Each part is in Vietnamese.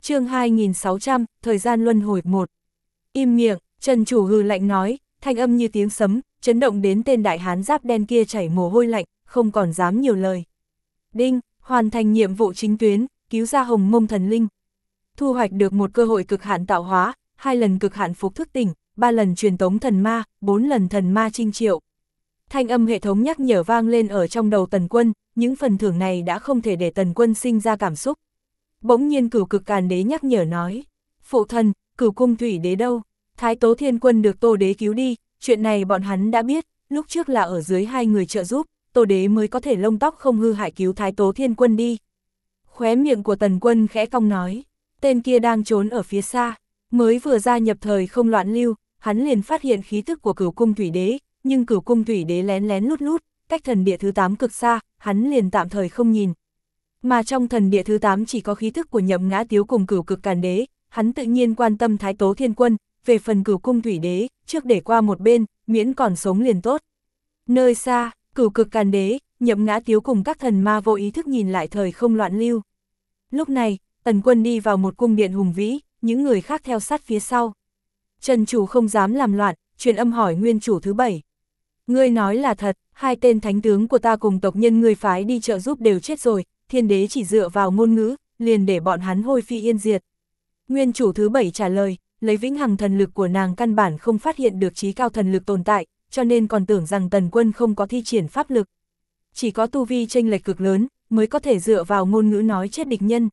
Chương 2600, thời gian luân hồi 1. Im miệng, Trần Chủ hừ lạnh nói, thanh âm như tiếng sấm, chấn động đến tên đại hán giáp đen kia chảy mồ hôi lạnh, không còn dám nhiều lời. Đinh, hoàn thành nhiệm vụ chính tuyến, cứu ra Hồng Mông thần linh. Thu hoạch được một cơ hội cực hạn tạo hóa, 2 lần cực hạn phục thức tỉnh, 3 lần truyền tống thần ma, 4 lần thần ma trinh triệu. Thanh âm hệ thống nhắc nhở vang lên ở trong đầu Tần Quân, những phần thưởng này đã không thể để Tần Quân sinh ra cảm xúc. Bỗng nhiên Cửu Cực Càn Đế nhắc nhở nói, phụ thần, Cửu Cung Thủy Đế đâu? Thái Tố Thiên Quân được Tô Đế cứu đi, chuyện này bọn hắn đã biết, lúc trước là ở dưới 2 người trợ giúp, Tô Đế mới có thể lông tóc không hư hại cứu Thái Tố Thiên Quân đi. Khóe miệng của Tần Quân khẽ cong nói, tên kia đang trốn ở phía xa, mới vừa gia nhập thời không loạn lưu, hắn liền phát hiện khí tức của Cửu Cung Thủy Đế, nhưng Cửu Cung Thủy Đế lén lén lút lút, cách thần địa thứ 8 cực xa, hắn liền tạm thời không nhìn. Mà trong thần địa thứ 8 chỉ có khí thức của Nhậm Ngã Tiếu cùng Cửu Cực Càn Đế, hắn tự nhiên quan tâm Thái Tố Thiên Quân, về phần Cửu Cung Thủy Đế, trước để qua một bên, miễn còn sống liền tốt. Nơi xa, Cửu Cực Càn Đế, Nhậm Ngã Tiếu cùng các thần ma vô ý thức nhìn lại thời không loạn lưu. Lúc này, Tần Quân đi vào một cung điện hùng vĩ, những người khác theo sát phía sau. Trần Chủ không dám làm loạn, truyền âm hỏi nguyên chủ thứ 7. Ngươi nói là thật, 2 tên thánh tướng của ta cùng tộc nhân ngươi phái đi trợ giúp đều chết rồi, Thiên Đế chỉ dựa vào ngôn ngữ, liền để bọn hắn hôi phi yên diệt. Nguyên chủ thứ 7 trả lời, lấy vĩnh hằng thần lực của nàng căn bản không phát hiện được trí cao thần lực tồn tại, cho nên còn tưởng rằng Tần Quân không có thi triển pháp lực. Chỉ có tu vi chênh lệch cực lớn, mới có thể dựa vào ngôn ngữ nói chết địch nhân.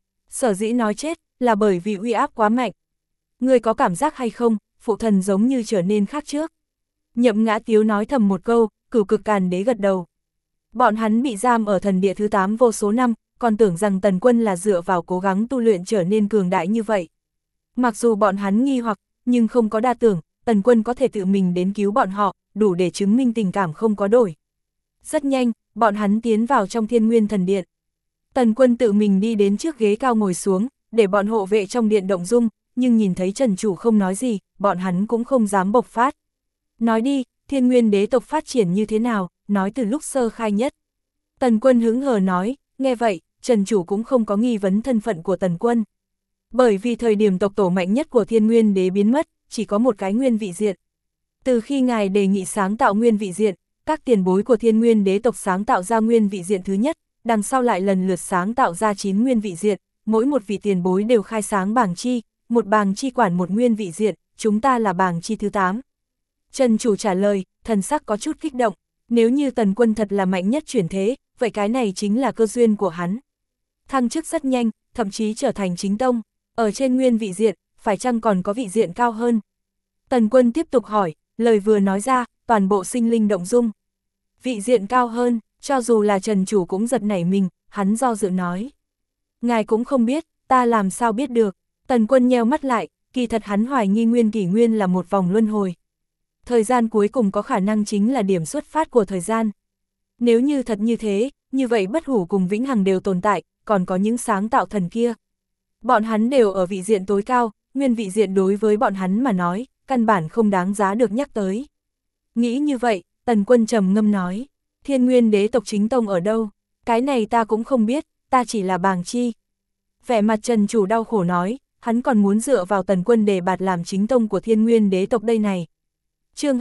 Sở dĩ nói chết, là bởi vì uy áp quá mạnh. Ngươi có cảm giác hay không, phụ thần giống như trở nên khác trước. Nhậm Ngã Tiếu nói thầm một câu, Cửu Cực Càn Đế gật đầu. Bọn hắn bị giam ở thần địa thứ 8 vô số năm, còn tưởng rằng Tần Quân là dựa vào cố gắng tu luyện trở nên cường đại như vậy. Mặc dù bọn hắn nghi hoặc, nhưng không có đa tưởng, Tần Quân có thể tự mình đến cứu bọn họ, đủ để chứng minh tình cảm không có đổi. Rất nhanh, bọn hắn tiến vào trong Thiên Nguyên Thần Điện. Tần Quân tự mình đi đến trước ghế cao ngồi xuống, để bọn hộ vệ trong điện động dung, nhưng nhìn thấy Trần Chủ không nói gì, bọn hắn cũng không dám bộc phát. Nói đi, Thiên Nguyên đế tộc phát triển như thế nào, nói từ lúc sơ khai nhất. Tần Quân hứng hờ nói, nghe vậy, Trần Chủ cũng không có nghi vấn thân phận của Tần Quân. Bởi vì thời điểm tộc tổ mạnh nhất của Thiên Nguyên đế biến mất, chỉ có một cái nguyên vị diện. Từ khi ngài đề nghị sáng tạo nguyên vị diện, các tiền bối của Thiên Nguyên đế tộc sáng tạo ra nguyên vị diện thứ nhất, đằng sau lại lần lượt sáng tạo ra 9 nguyên vị diện, mỗi một vị tiền bối đều khai sáng bảng chi, một bảng chi quản một nguyên vị diện, chúng ta là bảng chi thứ 8. Trần Chủ trả lời, thần sắc có chút kích động, nếu như Tần Quân thật là mạnh nhất chuyển thế, vậy cái này chính là cơ duyên của hắn. Thăng chức rất nhanh, thậm chí trở thành chính tông, ở trên nguyên vị diện, phải chăng còn có vị diện cao hơn? Tần Quân tiếp tục hỏi, lời vừa nói ra, toàn bộ sinh linh động dung. Vị diện cao hơn, cho dù là Trần Chủ cũng giật nảy mình, hắn do dự nói. Ngài cũng không biết, ta làm sao biết được. Tần Quân nheo mắt lại, kỳ thật hắn hoài nghi nguyên kỷ nguyên là một vòng luân hồi. Thời gian cuối cùng có khả năng chính là điểm xuất phát của thời gian. Nếu như thật như thế, như vậy bất hủ cùng vĩnh hằng đều tồn tại, còn có những sáng tạo thần kia. Bọn hắn đều ở vị diện tối cao, nguyên vị diện đối với bọn hắn mà nói, căn bản không đáng giá được nhắc tới. Nghĩ như vậy, Tần Quân trầm ngâm nói, Thiên Nguyên đế tộc chính tông ở đâu? Cái này ta cũng không biết, ta chỉ là bàng chi. Vẻ mặt Trần Chủ đau khổ nói, hắn còn muốn dựa vào Tần Quân để bạt làm chính tông của Thiên Nguyên đế tộc đây này. Chương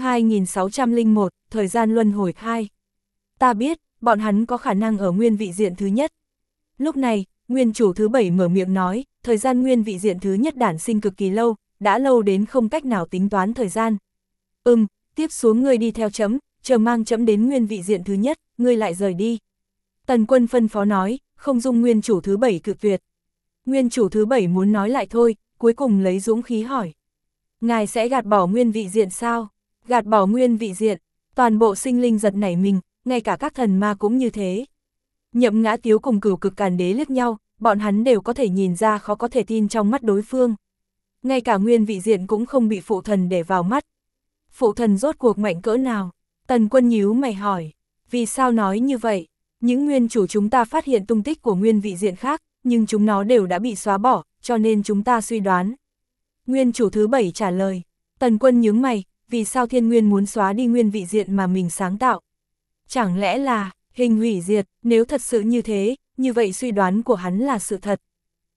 2601, thời gian luân hồi 2. Ta biết, bọn hắn có khả năng ở nguyên vị diện thứ nhất. Lúc này, nguyên chủ thứ 7 mở miệng nói, thời gian nguyên vị diện thứ nhất đản sinh cực kỳ lâu, đã lâu đến không cách nào tính toán thời gian. Tiếp xuống ngươi đi theo chấm, chờ mang chấm đến nguyên vị diện thứ nhất, ngươi lại rời đi. Tần Quân phân phó nói, không dung nguyên chủ thứ 7 cự tuyệt. Nguyên chủ thứ 7 muốn nói lại thôi, cuối cùng lấy dũng khí hỏi. Ngài sẽ gạt bỏ nguyên vị diện sao? Gạt bỏ nguyên vị diện, toàn bộ sinh linh giật nảy mình, ngay cả các thần ma cũng như thế. Nhậm Ngã Tiếu cùng Cửu Cực Càn Đế liếc nhau, bọn hắn đều có thể nhìn ra khó có thể tin trong mắt đối phương. Ngay cả nguyên vị diện cũng không bị phụ thần để vào mắt. Phụ thần rốt cuộc mạnh cỡ nào? Tần Quân nhíu mày hỏi, vì sao nói như vậy? Những nguyên chủ chúng ta phát hiện tung tích của nguyên vị diện khác, nhưng chúng nó đều đã bị xóa bỏ, cho nên chúng ta suy đoán. Nguyên chủ thứ 7 trả lời, Tần Quân nhướng mày, vì sao Thiên Nguyên muốn xóa đi nguyên vị diện mà mình sáng tạo? Chẳng lẽ là hình hủy diệt, nếu thật sự như thế, như vậy suy đoán của hắn là sự thật.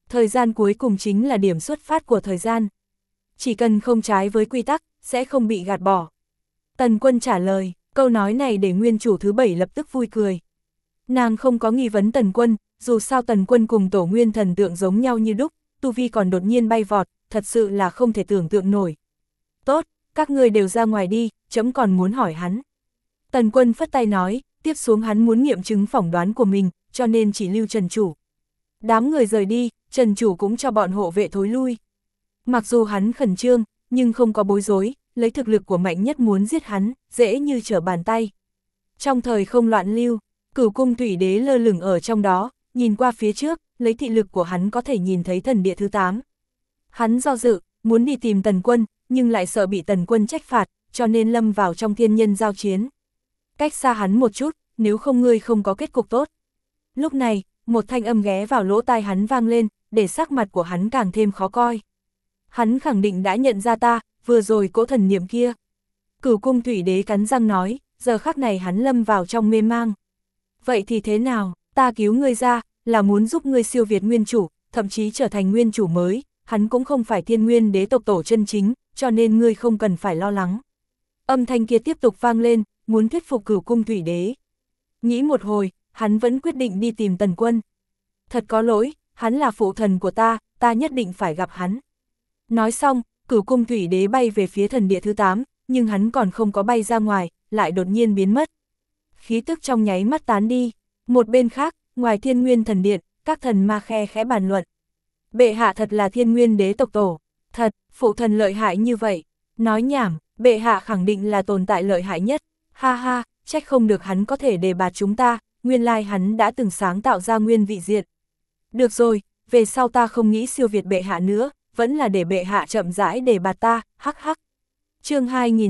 Thời gian cuối cùng chính là điểm xuất phát của thời gian. Chỉ cần không trái với quy tắc, sẽ không bị gạt bỏ. Tần Quân trả lời, câu nói này để nguyên chủ thứ 7 lập tức vui cười. Nàng không có nghi vấn Tần Quân, dù sao Tần Quân cùng tổ nguyên thần tượng giống nhau như đúc, tu vi còn đột nhiên bay vọt, thật sự là không thể tưởng tượng nổi. Tốt, các ngươi đều ra ngoài đi, trẫm còn muốn hỏi hắn. Tần Quân phất tay nói, tiếp xuống hắn muốn nghiệm chứng phỏng đoán của mình, cho nên chỉ lưu Trần Chủ. Đám người rời đi, Trần Chủ cũng cho bọn hộ vệ thối lui. Mặc dù hắn khẩn trương, nhưng không có bối rối, lấy thực lực của mạnh nhất muốn giết hắn, dễ như trở bàn tay. Trong thời không loạn lưu, Cửu Cung Thủy Đế lơ lửng ở trong đó, nhìn qua phía trước, lấy thị lực của hắn có thể nhìn thấy thần địa thứ 8. Hắn do dự, muốn đi tìm Tần Quân, nhưng lại sợ bị Tần Quân trách phạt, cho nên lâm vào trong thiên nhân giao chiến. Cách xa hắn một chút, nếu không ngươi không có kết cục tốt. Lúc này, một thanh âm ghé vào lỗ tai hắn vang lên, để sắc mặt của hắn càng thêm khó coi. Hắn khẳng định đã nhận ra ta, vừa rồi cỗ thần niệm kia. Cửu Cung Thủy Đế cắn răng nói, giờ khắc này hắn lâm vào trong mê mang. Vậy thì thế nào, ta cứu ngươi ra, là muốn giúp ngươi siêu việt nguyên chủ, thậm chí trở thành nguyên chủ mới, hắn cũng không phải Thiên Nguyên Đế tộc tổ chân chính, cho nên ngươi không cần phải lo lắng. Âm thanh kia tiếp tục vang lên, muốn thuyết phục Cửu Cung Thủy Đế. Nghĩ một hồi, hắn vẫn quyết định đi tìm Tần Quân. Thật có lỗi, hắn là phụ thần của ta nhất định phải gặp hắn. Nói xong, Cửu Cung Thủy Đế bay về phía thần địa thứ 8, nhưng hắn còn không có bay ra ngoài, lại đột nhiên biến mất. Khí tức trong nháy mắt tán đi. Một bên khác, ngoài Thiên Nguyên Thần Điện, các thần ma khe khẽ bàn luận. Bệ hạ thật là Thiên Nguyên Đế tộc tổ. Thật, phụ thần lợi hại như vậy. Nói nhảm, bệ hạ khẳng định là tồn tại lợi hại nhất. Ha ha, trách không được hắn có thể đề bạt chúng ta, nguyên lai hắn đã từng sáng tạo ra nguyên vị diện. Được rồi, về sau ta không nghĩ siêu việt bệ hạ nữa, vẫn là để bệ hạ chậm rãi đề bạt ta, hắc hắc. Chương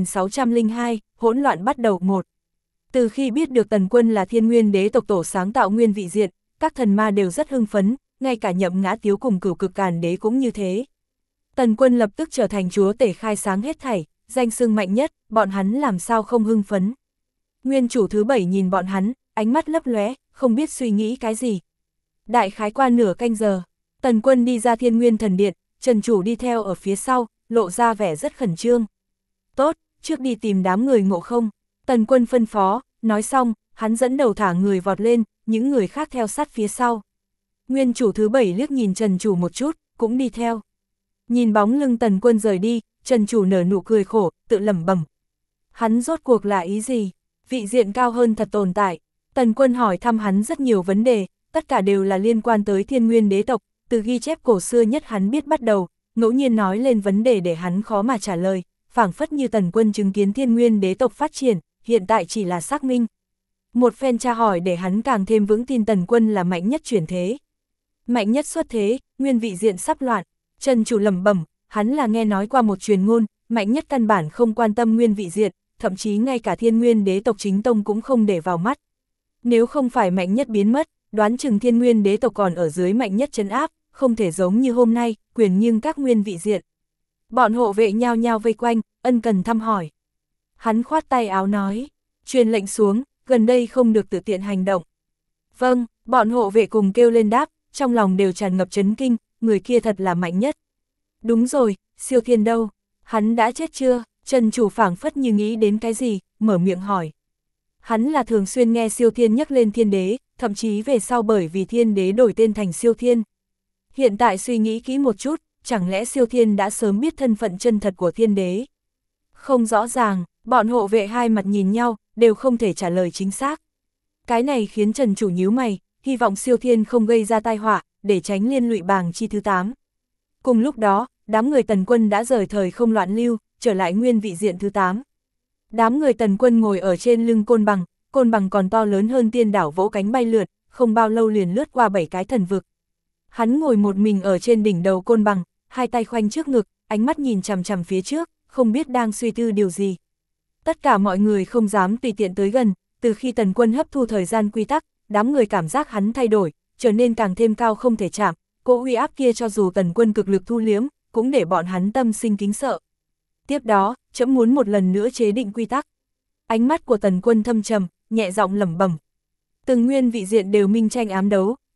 2602, hỗn loạn bắt đầu 1. Từ khi biết được Tần Quân là Thiên Nguyên Đế tộc tổ sáng tạo nguyên vị diện, các thần ma đều rất hưng phấn, ngay cả Nhậm Ngã Tiếu cùng Cửu Cực Càn Đế cũng như thế. Tần Quân lập tức trở thành chúa tể khai sáng hết thảy, danh xưng mạnh nhất, bọn hắn làm sao không hưng phấn. Nguyên chủ thứ 7 nhìn bọn hắn, ánh mắt lấp lóe, không biết suy nghĩ cái gì. Đại khái qua nửa canh giờ, Tần Quân đi ra Thiên Nguyên Thần Điện, Trần Chủ đi theo ở phía sau, lộ ra vẻ rất khẩn trương. Tốt, trước đi tìm đám người Ngộ Không. Tần Quân phân phó, nói xong, hắn dẫn đầu thả người vọt lên, những người khác theo sát phía sau. Nguyên chủ thứ 7 liếc nhìn Trần Chủ một chút, cũng đi theo. Nhìn bóng lưng Tần Quân rời đi, Trần Chủ nở nụ cười khổ, tự lẩm bẩm. Hắn rốt cuộc là ý gì? Vị diện cao hơn thật tồn tại. Tần Quân hỏi thăm hắn rất nhiều vấn đề, tất cả đều là liên quan tới Thiên Nguyên Đế tộc, từ ghi chép cổ xưa nhất hắn biết bắt đầu, ngẫu nhiên nói lên vấn đề để hắn khó mà trả lời, phảng phất như Tần Quân chứng kiến Thiên Nguyên Đế tộc phát triển, hiện tại chỉ là xác minh. Một phen tra hỏi để hắn càng thêm vững tin Tần Quân là mạnh nhất chuyển thế. Mạnh nhất xuất thế, nguyên vị diện sắp loạn. Trần Chủ lẩm bẩm, hắn là nghe nói qua một truyền ngôn, mạnh nhất căn bản không quan tâm nguyên vị diện, thậm chí ngay cả Thiên Nguyên Đế tộc chính tông cũng không để vào mắt. Nếu không phải mạnh nhất biến mất, đoán chừng Thiên Nguyên Đế tộc còn ở dưới mạnh nhất trấn áp, không thể giống như hôm nay, quyền nhưng các nguyên vị diện. Bọn hộ vệ nhao nhao vây quanh, ân cần thăm hỏi. Hắn khoát tay áo nói, truyền lệnh xuống, gần đây không được tự tiện hành động. Vâng, bọn hộ vệ cùng kêu lên đáp, trong lòng đều tràn ngập chấn kinh, người kia thật là mạnh nhất. Đúng rồi, Siêu Thiên đâu? Hắn đã chết chưa? Trần Chủ phảng phất như nghĩ đến cái gì, mở miệng hỏi. Hắn là thường xuyên nghe Siêu Thiên nhắc lên Thiên Đế, thậm chí về sau bởi vì Thiên Đế đổi tên thành Siêu Thiên. Hiện tại suy nghĩ kỹ một chút, chẳng lẽ Siêu Thiên đã sớm biết thân phận chân thật của Thiên Đế? Không rõ ràng, bọn hộ vệ hai mặt nhìn nhau, đều không thể trả lời chính xác. Cái này khiến Trần Chủ nhíu mày, hy vọng Siêu Thiên không gây ra tai họa, để tránh liên lụy bàng chi thứ 8. Cùng lúc đó, đám người Tần Quân đã rời thời không loạn lưu, trở lại nguyên vị diện thứ 8. Đám người Tần Quân ngồi ở trên lưng côn bằng còn to lớn hơn tiên đảo vỗ cánh bay lượn, không bao lâu liền lướt qua 7 cái thần vực. Hắn ngồi một mình ở trên đỉnh đầu côn bằng, hai tay khoanh trước ngực, ánh mắt nhìn chằm chằm phía trước, không biết đang suy tư điều gì. Tất cả mọi người không dám tùy tiện tới gần, từ khi Tần Quân hấp thu thời gian quy tắc, đám người cảm giác hắn thay đổi, trở nên càng thêm cao không thể chạm, cỗ uy áp kia cho dù Tần Quân cực lực thu liếm, cũng để bọn hắn tâm sinh kính sợ. Tiếp đó, trẫm muốn một lần nữa chế định quy tắc. Ánh mắt của Tần Quân thâm trầm, nhẹ giọng lẩm bẩm. Từng nguyên vị diện đều minh tranh ám đấu,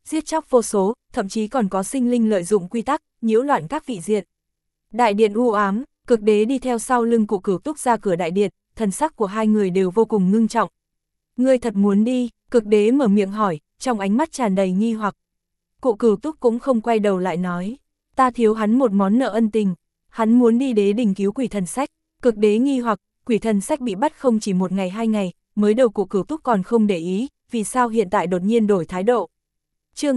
giết chóc vô số, thậm chí còn có sinh linh lợi dụng quy tắc, nhiễu loạn các vị diện. Đại điện u ám, Cực Đế đi theo sau lưng Cụ Cửu Túc ra cửa đại điện, thần sắc của hai người đều vô cùng ngưng trọng. Ngươi thật muốn đi? Cực Đế mở miệng hỏi, trong ánh mắt tràn đầy nghi hoặc. Cụ Cửu Túc cũng không quay đầu lại nói, ta thiếu hắn một món nợ ân tình, hắn muốn đi đế đỉnh cứu quỷ thần sách. Cực Đế nghi hoặc, quỷ thần sách bị bắt không chỉ một ngày hai ngày, mới đầu Cụ Cửu Túc còn không để ý, vì sao hiện tại đột nhiên đổi thái độ. Chương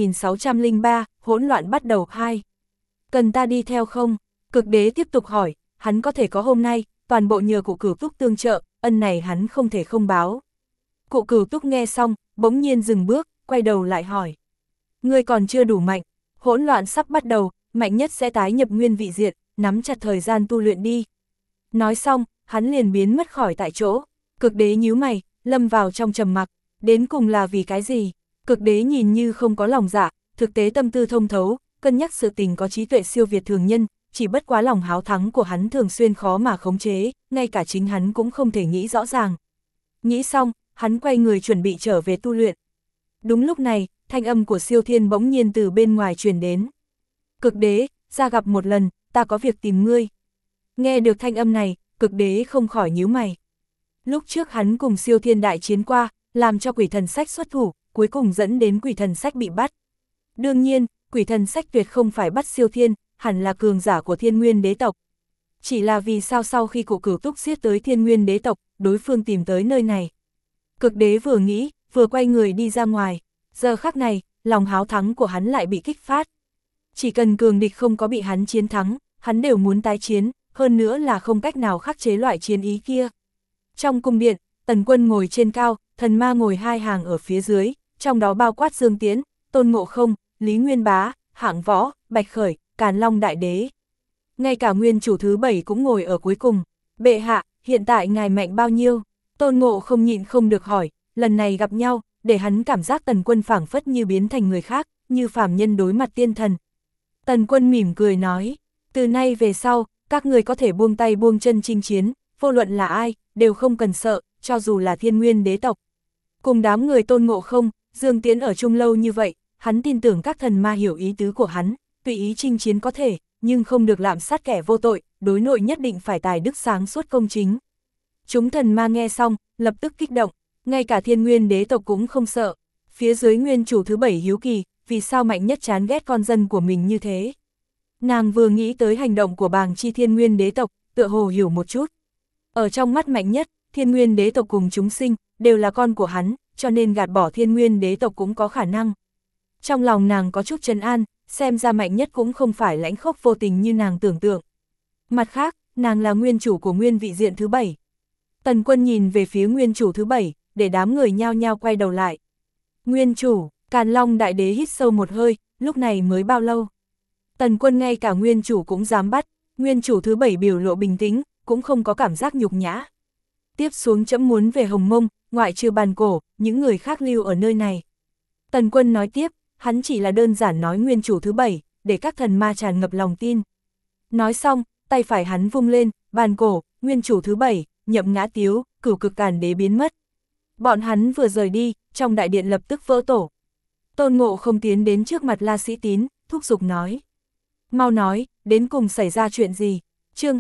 2603, hỗn loạn bắt đầu 2. Cần ta đi theo không? Cực Đế tiếp tục hỏi, hắn có thể có hôm nay, toàn bộ nhờ Cụ Cửu Túc tương trợ, ân này hắn không thể không báo. Cụ Cửu Túc nghe xong, bỗng nhiên dừng bước, quay đầu lại hỏi. Ngươi còn chưa đủ mạnh, hỗn loạn sắp bắt đầu, mạnh nhất sẽ tái nhập nguyên vị diện, nắm chặt thời gian tu luyện đi. Nói xong, hắn liền biến mất khỏi tại chỗ. Cực Đế nhíu mày, lâm vào trong trầm mặc, đến cùng là vì cái gì? Cực Đế nhìn như không có lòng dạ, thực tế tâm tư thông thấu, cân nhắc sự tình có trí tuệ siêu việt thường nhân, chỉ bất quá lòng háo thắng của hắn thường xuyên khó mà khống chế, ngay cả chính hắn cũng không thể nghĩ rõ ràng. Nghĩ xong, hắn quay người chuẩn bị trở về tu luyện. Đúng lúc này, thanh âm của Siêu Thiên bỗng nhiên từ bên ngoài truyền đến. Cực Đế, ra gặp một lần, ta có việc tìm ngươi. Nghe được thanh âm này, Cực Đế không khỏi nhíu mày. Lúc trước hắn cùng Siêu Thiên đại chiến qua, làm cho quỷ thần sách xuất thủ, cuối cùng dẫn đến quỷ thần sách bị bắt. Đương nhiên, quỷ thần sách tuyệt không phải bắt Siêu Thiên, hẳn là cường giả của Thiên Nguyên đế tộc. Chỉ là vì sao sau khi Cụ Cửu Túc giết tới Thiên Nguyên đế tộc, đối phương tìm tới nơi này. Cực Đế vừa nghĩ, vừa quay người đi ra ngoài. Giờ khắc này, lòng háo thắng của hắn lại bị kích phát. Chỉ cần cường địch không có bị hắn chiến thắng, hắn đều muốn tái chiến, hơn nữa là không cách nào khắc chế loại chiến ý kia. Trong cung điện, Tần Quân ngồi trên cao, thần ma ngồi hai hàng ở phía dưới, trong đó bao quát Dương Tiễn, Tôn Ngộ Không, Lý Nguyên Bá, Hạng Võ, Bạch Khởi, Càn Long Đại Đế. Ngay cả nguyên chủ thứ 7 cũng ngồi ở cuối cùng. Bệ hạ, hiện tại ngài mạnh bao nhiêu? Tôn Ngộ Không nhịn không được hỏi, lần này gặp nhau, để hắn cảm giác Tần Quân phảng phất như biến thành người khác, như phàm nhân đối mặt tiên thần. Tần Quân mỉm cười nói, từ nay về sau, các người có thể buông tay buông chân chinh chiến, vô luận là ai, đều không cần sợ, cho dù là Thiên Nguyên đế tộc. Cùng đám người Tôn Ngộ Không, Dương Tiễn ở chung lâu như vậy, hắn tin tưởng các thần ma hiểu ý tứ của hắn, tùy ý chinh chiến có thể, nhưng không được lạm sát kẻ vô tội, đối nội nhất định phải tài đức sáng suốt công chính. Chúng thần ma nghe xong, lập tức kích động, ngay cả Thiên Nguyên đế tộc cũng không sợ. Phía dưới nguyên chủ thứ 7 hiếu kỳ, vì sao mạnh nhất chán ghét con dân của mình như thế. Nàng vừa nghĩ tới hành động của bàng chi Thiên Nguyên đế tộc, tựa hồ hiểu một chút. Ở trong mắt mạnh nhất, Thiên Nguyên đế tộc cùng chúng sinh, đều là con của hắn, cho nên gạt bỏ Thiên Nguyên đế tộc cũng có khả năng. Trong lòng nàng có chút trấn an, xem ra mạnh nhất cũng không phải lãnh khốc vô tình như nàng tưởng tượng. Mặt khác, nàng là nguyên chủ của nguyên vị diện thứ 7. Tần Quân nhìn về phía nguyên chủ thứ 7, để đám người nhao nhao quay đầu lại. Nguyên chủ, Càn Long Đại Đế hít sâu một hơi, lúc này mới bao lâu? Tần Quân ngay cả nguyên chủ cũng dám bắt, nguyên chủ thứ 7 biểu lộ bình tĩnh, cũng không có cảm giác nhục nhã. Tiếp xuống trẫm muốn về Hồng Mông, ngoại trừ Bàn Cổ, những người khác lưu ở nơi này. Tần Quân nói tiếp, hắn chỉ là đơn giản nói nguyên chủ thứ 7, để các thần ma tràn ngập lòng tin. Nói xong, tay phải hắn vung lên, Bàn Cổ, nguyên chủ thứ 7, Nhậm Ngã Tiếu, Cửu Cực Càn Đế biến mất. Bọn hắn vừa rời đi, trong đại điện lập tức vỡ tổ. Tôn Ngộ Không tiến đến trước mặt La Sĩ Tín, thúc giục nói. Mau nói, đến cùng xảy ra chuyện gì? Chương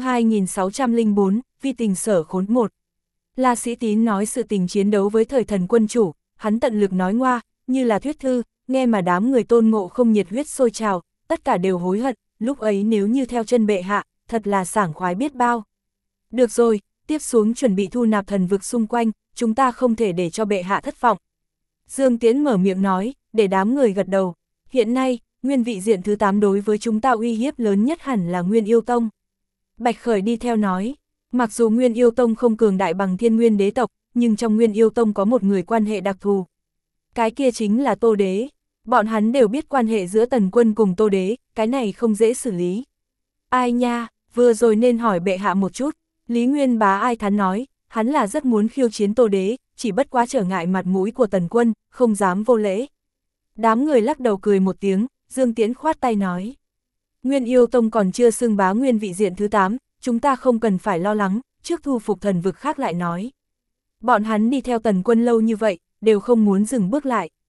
2604, Vi tình sở khốn 1. La Sĩ Tín nói sự tình chiến đấu với thời thần quân chủ, hắn tận lực nói ngoa, như là thuyết thư, nghe mà đám người Tôn Ngộ Không nhiệt huyết sôi trào, tất cả đều hối hận, lúc ấy nếu như theo chân bệ hạ, thật là sảng khoái biết bao. Được rồi, tiếp xuống chuẩn bị thu nạp thần vực xung quanh, chúng ta không thể để cho bệ hạ thất vọng. Dương Tiễn mở miệng nói, để đám người gật đầu. Hiện nay, nguyên vị diện thứ 8 đối với chúng ta uy hiếp lớn nhất hẳn là Nguyên Yêu Tông. Bạch Khởi đi theo nói, mặc dù Nguyên Yêu Tông không cường đại bằng Thiên Nguyên đế tộc, nhưng trong Nguyên Yêu Tông có một người quan hệ đặc thù. Cái kia chính là Tô Đế. Bọn hắn đều biết quan hệ giữa Tần Quân cùng Tô Đế, cái này không dễ xử lý. Ai nha, vừa rồi nên hỏi bệ hạ một chút. Lý Nguyên Bá ai thán nói, hắn là rất muốn khiêu chiến Tô Đế, chỉ bất quá trở ngại mặt mũi của Tần Quân, không dám vô lễ. Đám người lắc đầu cười một tiếng, Dương Tiễn khoát tay nói. Nguyên Yêu Tông còn chưa xưng bá nguyên vị diện thứ 8, chúng ta không cần phải lo lắng, trước thu phục thần vực khác lại nói. Bọn hắn đi theo Tần Quân lâu như vậy, đều không muốn dừng bước lại.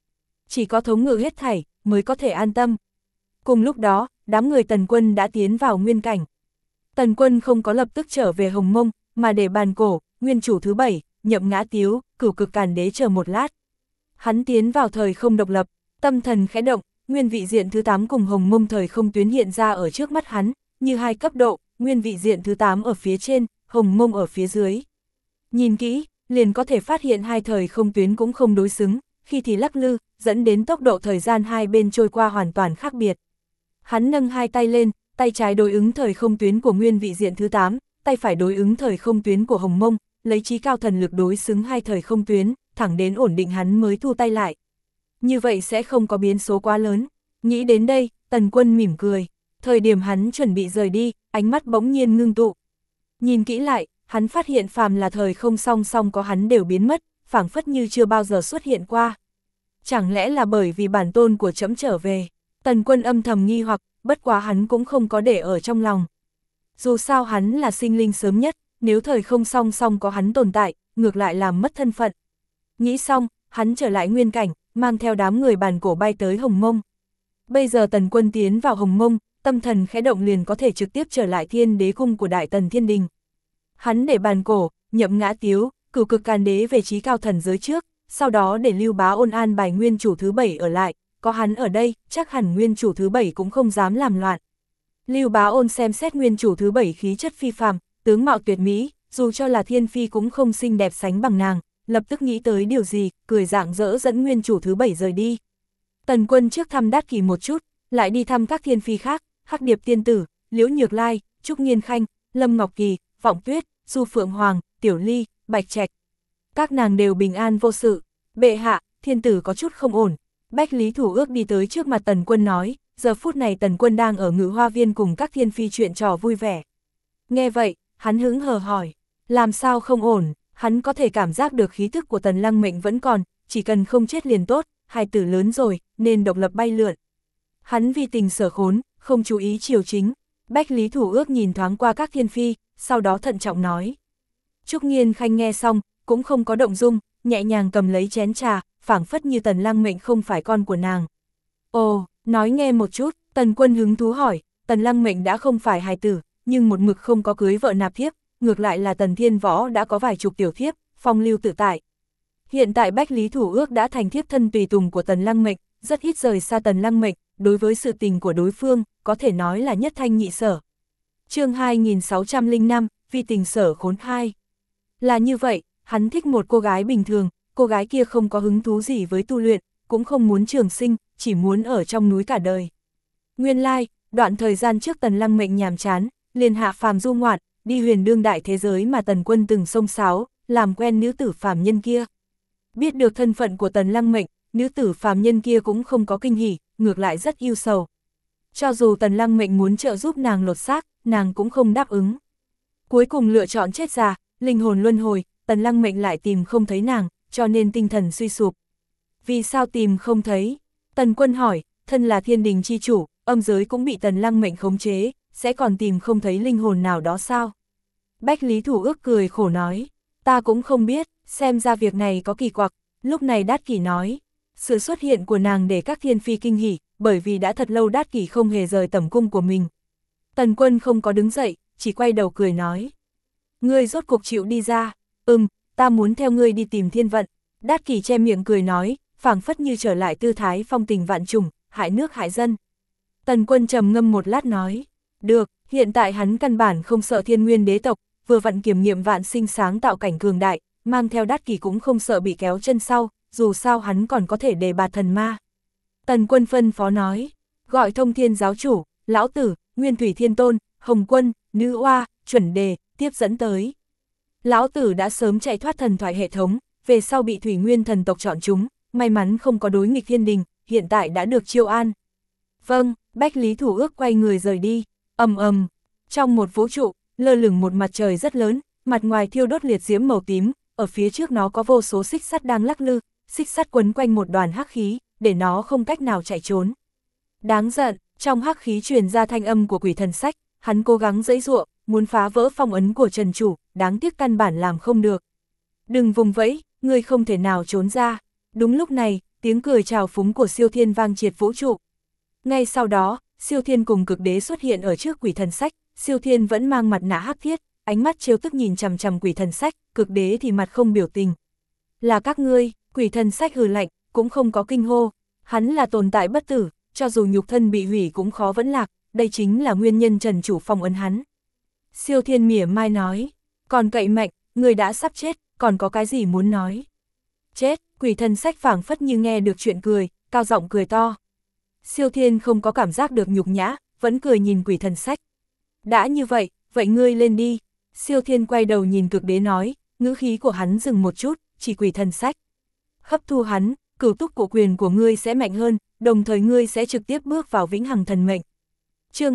Chỉ có thống ngự hết thảy, mới có thể an tâm. Cùng lúc đó, đám người Tần Quân đã tiến vào nguyên cảnh. Tần Quân không có lập tức trở về Hồng Mông, mà để Bàn Cổ, nguyên chủ thứ 7, Nhậm Ngã Tiếu, Cửu Cực Càn Đế chờ một lát. Hắn tiến vào thời không độc lập, tâm thần khẽ động, nguyên vị diện thứ 8 cùng Hồng Mông thời không tuyến hiện ra ở trước mắt hắn, như hai cấp độ, nguyên vị diện thứ 8 ở phía trên, Hồng Mông ở phía dưới. Nhìn kỹ, liền có thể phát hiện hai thời không tuyến cũng không đối xứng, khi thì lắc lư, dẫn đến tốc độ thời gian hai bên trôi qua hoàn toàn khác biệt. Hắn nâng hai tay lên, tay trái đối ứng thời không tuyến của nguyên vị diện thứ 8, tay phải đối ứng thời không tuyến của Hồng Mông, lấy trí cao thần lực đối xứng hai thời không tuyến, thẳng đến ổn định hắn mới thu tay lại. Như vậy sẽ không có biến số quá lớn. Nghĩ đến đây, Tần Quân mỉm cười. Thời điểm hắn chuẩn bị rời đi, ánh mắt bỗng nhiên ngưng tụ. Nhìn kỹ lại, hắn phát hiện phàm là thời không song song có hắn đều biến mất, phảng phất như chưa bao giờ xuất hiện qua. Chẳng lẽ là bởi vì bản tôn của trẫm trở về? Tần Quân âm thầm nghi hoặc, bất quá hắn cũng không có để ở trong lòng. Dù sao hắn là sinh linh sớm nhất, nếu thời không song song có hắn tồn tại, ngược lại làm mất thân phận. Nghĩ xong, hắn trở lại nguyên cảnh, mang theo đám người Bàn Cổ bay tới Hồng Mông. Bây giờ Tần Quân tiến vào Hồng Mông, tâm thần khẽ động liền có thể trực tiếp trở lại Thiên Đế cung của Đại Tần Thiên Đình. Hắn để Bàn Cổ, Nhậm Ngã Tiếu, Cửu Cực Càn Đế về trí cao thần giới trước, sau đó để Lưu Bá Ôn an bài nguyên chủ thứ 7 ở lại, có hắn ở đây, chắc hẳn nguyên chủ thứ 7 cũng không dám làm loạn. Lưu Bá Ôn xem xét nguyên chủ thứ 7 khí chất phi phàm, tướng mạo tuyệt mỹ, dù cho là thiên phi cũng không xinh đẹp sánh bằng nàng, lập tức nghĩ tới điều gì, cười rạng rỡ dẫn nguyên chủ thứ 7 rời đi. Tần Quân trước thăm Đát Kỷ một chút, lại đi thăm các thiên phi khác, Hắc Điệp Tiên Tử, Liễu Nhược Lai, Trúc Nghiên Khanh, Lâm Ngọc Kỳ, Vọng Tuyết, Du Phượng Hoàng, Tiểu Ly, Bạch Trạch. Các nàng đều bình an vô sự. Bệ hạ, thiên tử có chút không ổn. Bách Lý Thủ Ước đi tới trước mặt Tần Quân nói, giờ phút này Tần Quân đang ở Ngự Hoa Viên cùng các thiên phi chuyện trò vui vẻ. Nghe vậy, hắn hứng hờ hỏi, làm sao không ổn? Hắn có thể cảm giác được khí thức của Tần Lăng Mệnh vẫn còn, chỉ cần không chết liền tốt, hài tử lớn rồi, nên độc lập bay lượn. Hắn vì tình sở khốn, không chú ý triều chính. Bách Lý Thủ Ước nhìn thoáng qua các thiên phi, sau đó thận trọng nói. Trúc Nghiên Khanh nghe xong, cũng không có động dung, nhẹ nhàng cầm lấy chén trà, phảng phất như Tần Lăng Mệnh không phải con của nàng. Ồ, nói nghe một chút, Tần Quân hứng thú hỏi, Tần Lăng Mệnh đã không phải hài tử, nhưng một mực không có cưới vợ nạp thiếp, ngược lại là Tần Thiên Võ đã có vài chục tiểu thiếp, phong lưu tự tại. Hiện tại Bách Lý Thủ Ước đã thành thiếp thân tùy tùng của Tần Lăng Mệnh, rất ít rời xa Tần Lăng Mệnh, đối với sự tình của đối phương, có thể nói là nhất thanh nhị sở. Chương 2605, vì tình sở khốn 2. Là như vậy, hắn thích một cô gái bình thường, cô gái kia không có hứng thú gì với tu luyện, cũng không muốn trường sinh, chỉ muốn ở trong núi cả đời. Nguyên lai, đoạn thời gian trước Tần Lăng Mệnh nhàm chán, liền hạ phàm du ngoạn, đi huyền đương đại thế giới mà Tần Quân từng xông xáo, làm quen nữ tử phàm nhân kia. Biết được thân phận của Tần Lăng Mệnh, nữ tử phàm nhân kia cũng không có kinh hỉ, ngược lại rất yêu sầu. Cho dù Tần Lăng Mệnh muốn trợ giúp nàng lột xác, nàng cũng không đáp ứng. Cuối cùng lựa chọn chết già, linh hồn luân hồi, Tần Lăng Mệnh lại tìm không thấy nàng, cho nên tinh thần suy sụp. Vì sao tìm không thấy? Tần Quân hỏi, thân là thiên đình chi chủ, âm giới cũng bị Tần Lăng Mệnh khống chế, sẽ còn tìm không thấy linh hồn nào đó sao? Bách Lý Thủ Ước cười khổ nói, ta cũng không biết, xem ra việc này có kỳ quặc. Lúc này Đát Kỷ nói, sự xuất hiện của nàng để các thiên phi kinh hỉ, bởi vì đã thật lâu Đát Kỷ không hề rời tẩm cung của mình. Tần Quân không có đứng dậy, chỉ quay đầu cười nói, ngươi rốt cuộc chịu đi ra, ta muốn theo ngươi đi tìm thiên vận. Đát Kỷ che miệng cười nói, phảng phất như trở lại tư thái phong tình vạn trùng, hại nước hại dân. Tần Quân trầm ngâm một lát nói, được, hiện tại hắn căn bản không sợ Thiên Nguyên đế tộc, vừa vặn kiểm nghiệm vạn sinh sáng tạo cảnh cường đại, mang theo Đát Kỷ cũng không sợ bị kéo chân sau, dù sao hắn còn có thể đề bạt thần ma. Tần Quân phân phó nói, gọi Thông Thiên giáo chủ, Lão Tử, Nguyên Thủy Thiên Tôn, Hồng Quân, Nữ Oa, Chuẩn Đề, tiếp dẫn tới. Lão Tử đã sớm chạy thoát thần thoại hệ thống, về sau bị Thủy Nguyên thần tộc chọn chúng, may mắn không có đối nghịch thiên đình, hiện tại đã được chiêu an. Vâng, Bách Lý Thủ Ước quay người rời đi, trong một vũ trụ, lơ lửng một mặt trời rất lớn, mặt ngoài thiêu đốt liệt diễm màu tím, ở phía trước nó có vô số xích sắt đang lắc lư, xích sắt quấn quanh một đoàn hắc khí, để nó không cách nào chạy trốn. Đáng giận, trong hắc khí truyền ra thanh âm của Quỷ Thần Sách, hắn cố gắng giãy giụa, muốn phá vỡ phong ấn của Trần Chủ, đáng tiếc căn bản làm không được. Đừng vùng vẫy, ngươi không thể nào trốn ra. Đúng lúc này, tiếng cười chào phúng của Siêu Thiên vang triệt vũ trụ. Ngay sau đó, Siêu Thiên cùng Cực Đế xuất hiện ở trước Quỷ Thần Sách, Siêu Thiên vẫn mang mặt nạ hắc thiết, ánh mắt trêu tức nhìn chằm chằm Quỷ Thần Sách, Cực Đế thì mặt không biểu tình. Là các ngươi, Quỷ Thần Sách hừ lạnh, cũng không có kinh hô, hắn là tồn tại bất tử, cho dù nhục thân bị hủy cũng khó vẫn lạc, đây chính là nguyên nhân Trần Chủ phong ấn hắn. Siêu Thiên mỉa mai nói, còn cậy mạnh, người đã sắp chết, còn có cái gì muốn nói? Chết, Quỷ Thần Sách phảng phất như nghe được chuyện cười, cao giọng cười to. Siêu Thiên không có cảm giác được nhục nhã, vẫn cười nhìn Quỷ Thần Sách. Đã như vậy, vậy ngươi lên đi. Siêu Thiên quay đầu nhìn Cực Đế nói, ngữ khí của hắn dừng một chút, chỉ Quỷ Thần Sách. Hấp thu hắn, cửu túc của quyền của ngươi sẽ mạnh hơn, đồng thời ngươi sẽ trực tiếp bước vào vĩnh hằng thần mệnh. Chương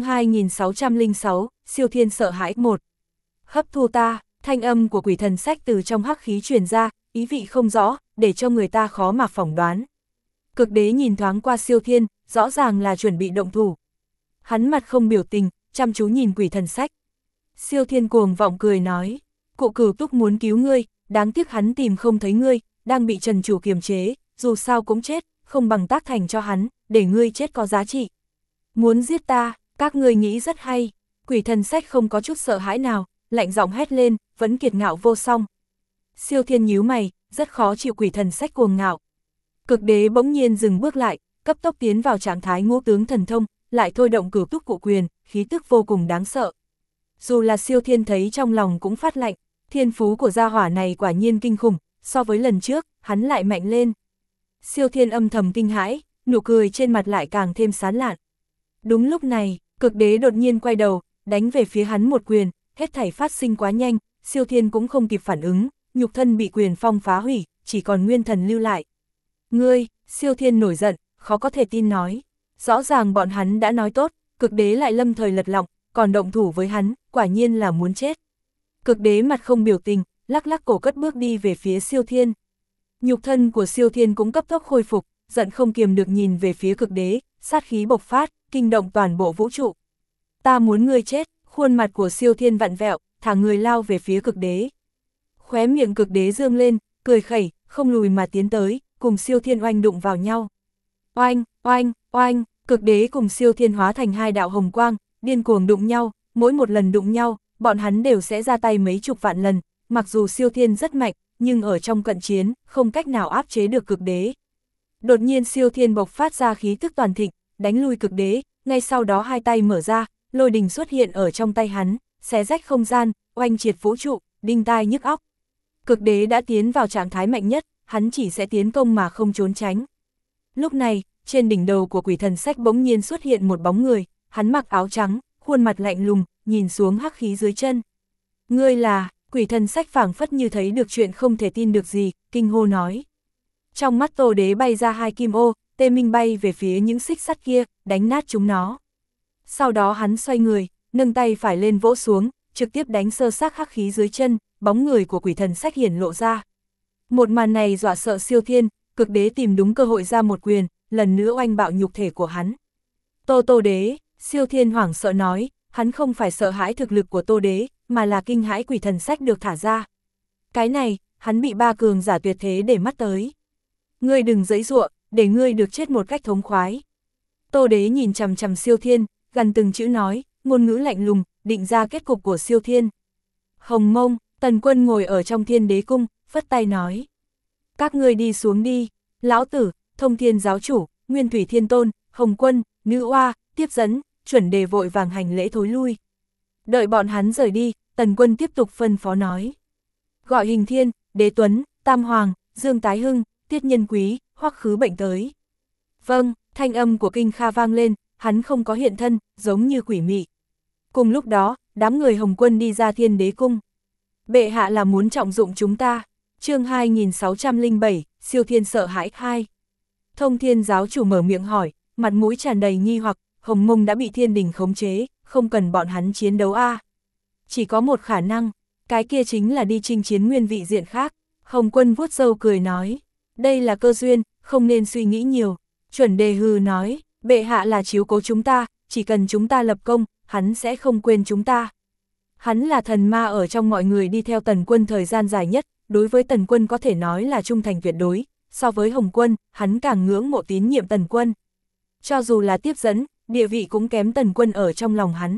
2606, Siêu Thiên sợ hãi 1. Hấp thu ta, thanh âm của Quỷ Thần Sách từ trong hắc khí truyền ra, ý vị không rõ, để cho người ta khó mà phỏng đoán. Cực Đế nhìn thoáng qua Siêu Thiên, rõ ràng là chuẩn bị động thủ. Hắn mặt không biểu tình, chăm chú nhìn Quỷ Thần Sách. Siêu Thiên cuồng vọng cười nói, cụ cửu túc muốn cứu ngươi, đáng tiếc hắn tìm không thấy ngươi, đang bị Trần Chủ kiềm chế, dù sao cũng chết, không bằng tác thành cho hắn, để ngươi chết có giá trị. Muốn giết ta, các ngươi nghĩ rất hay. Quỷ Thần Sách không có chút sợ hãi nào, lạnh giọng hét lên, vẫn kiệt ngạo vô song. Siêu Thiên nhíu mày, rất khó chịu Quỷ Thần Sách cuồng ngạo. Cực Đế bỗng nhiên dừng bước lại, cấp tốc tiến vào trạng thái ngũ tướng thần thông, lại thôi động cửu túc cụ quyền, khí tức vô cùng đáng sợ. Dù là Siêu Thiên thấy trong lòng cũng phát lạnh, thiên phú của gia hỏa này quả nhiên kinh khủng, so với lần trước, hắn lại mạnh lên. Siêu Thiên âm thầm kinh hãi, nụ cười trên mặt lại càng thêm sán lạn. Đúng lúc này, Cực Đế đột nhiên quay đầu, đánh về phía hắn một quyền, hết thảy phát sinh quá nhanh, Siêu Thiên cũng không kịp phản ứng, nhục thân bị quyền phong phá hủy, chỉ còn nguyên thần lưu lại. Ngươi, Siêu Thiên nổi giận, khó có thể tin nói. Rõ ràng bọn hắn đã nói tốt, Cực Đế lại lâm thời lật lọng, còn động thủ với hắn, quả nhiên là muốn chết. Cực Đế mặt không biểu tình, lắc lắc cổ cất bước đi về phía Siêu Thiên. Nhục thân của Siêu Thiên cũng cấp tốc khôi phục, giận không kiềm được nhìn về phía Cực Đế, sát khí bộc phát, kinh động toàn bộ vũ trụ. Ta muốn ngươi chết, khuôn mặt của Siêu Thiên vặn vẹo, thả người lao về phía Cực Đế. Khóe miệng Cực Đế dương lên, cười khẩy, không lùi mà tiến tới, cùng Siêu Thiên oanh đụng vào nhau. Oanh, oanh, oanh, Cực Đế cùng Siêu Thiên hóa thành hai đạo hồng quang, điên cuồng đụng nhau, mỗi một lần đụng nhau, bọn hắn đều sẽ ra tay mấy chục vạn lần, mặc dù Siêu Thiên rất mạnh, nhưng ở trong cận chiến, không cách nào áp chế được Cực Đế. Đột nhiên Siêu Thiên bộc phát ra khí tức toàn thịnh, đánh lui Cực Đế, ngay sau đó hai tay mở ra, lôi đình xuất hiện ở trong tay hắn, xé rách không gian, oanh triệt vũ trụ, đinh tai nhức óc. Cực Đế đã tiến vào trạng thái mạnh nhất, hắn chỉ sẽ tiến công mà không trốn tránh. Lúc này, trên đỉnh đầu của Quỷ Thần Sách bỗng nhiên xuất hiện một bóng người, hắn mặc áo trắng, khuôn mặt lạnh lùng, nhìn xuống hắc khí dưới chân. Ngươi là, Quỷ Thần Sách phảng phất như thấy được chuyện không thể tin được gì, kinh hô nói. Trong mắt Tô Đế bay ra hai kim ô, tê minh bay về phía những xích sắt kia, đánh nát chúng nó. Sau đó hắn xoay người, nâng tay phải lên vỗ xuống, trực tiếp đánh sơ xác hắc khí dưới chân, bóng người của Quỷ Thần Sách hiển lộ ra. Một màn này dọa sợ Siêu Thiên, Cực Đế tìm đúng cơ hội ra một quyền, lần nữa oanh bạo nhục thể của hắn. Tô Đế, Siêu Thiên hoảng sợ nói, hắn không phải sợ hãi thực lực của Tô Đế, mà là kinh hãi Quỷ Thần Sách được thả ra. Cái này, hắn bị ba cường giả tuyệt thế để mắt tới. Ngươi đừng giãy giụa, để ngươi được chết một cách thống khoái. Tô Đế nhìn chằm chằm Siêu Thiên, gần từng chữ nói, ngôn ngữ lạnh lùng, định ra kết cục của Siêu Thiên. Hồng Mông, Tần Quân ngồi ở trong Thiên Đế cung, phất tay nói. Các ngươi đi xuống đi, Lão Tử, Thông Thiên Giáo Chủ, Nguyên Thủy Thiên Tôn, Hồng Quân, Nữ Oa, tiếp dẫn, Chuẩn Đề vội vàng hành lễ thối lui. Đợi bọn hắn rời đi, Tần Quân tiếp tục phân phó nói. Gọi Hình Thiên, Đế Tuấn, Tam Hoàng, Dương Tái Hưng, Tiết Nhân Quý, Hoắc Khứ Bệnh tới. Vâng, thanh âm của Kinh Kha vang lên, hắn không có hiện thân, giống như quỷ mị. Cùng lúc đó, đám người Hồng Quân đi ra Thiên Đế cung. Bệ hạ là muốn trọng dụng chúng ta. Chương 2607, Siêu Thiên sợ hãi 2. Thông Thiên Giáo Chủ mở miệng hỏi, mặt mũi tràn đầy nghi hoặc, Hồng Mông đã bị thiên đình khống chế, không cần bọn hắn chiến đấu a. Chỉ có một khả năng, cái kia chính là đi chinh chiến nguyên vị diện khác. Hồng Quân vuốt râu cười nói, đây là cơ duyên, không nên suy nghĩ nhiều. Chuẩn Đề hừ nói, bệ hạ là chiếu cố chúng ta, chỉ cần chúng ta lập công, hắn sẽ không quên chúng ta. Hắn là thần ma ở trong mọi người đi theo Tần Quân thời gian dài nhất, đối với Tần Quân có thể nói là trung thành tuyệt đối, so với Hồng Quân, hắn càng ngưỡng mộ tín nhiệm Tần Quân. Cho dù là tiếp dẫn, địa vị cũng kém Tần Quân ở trong lòng hắn.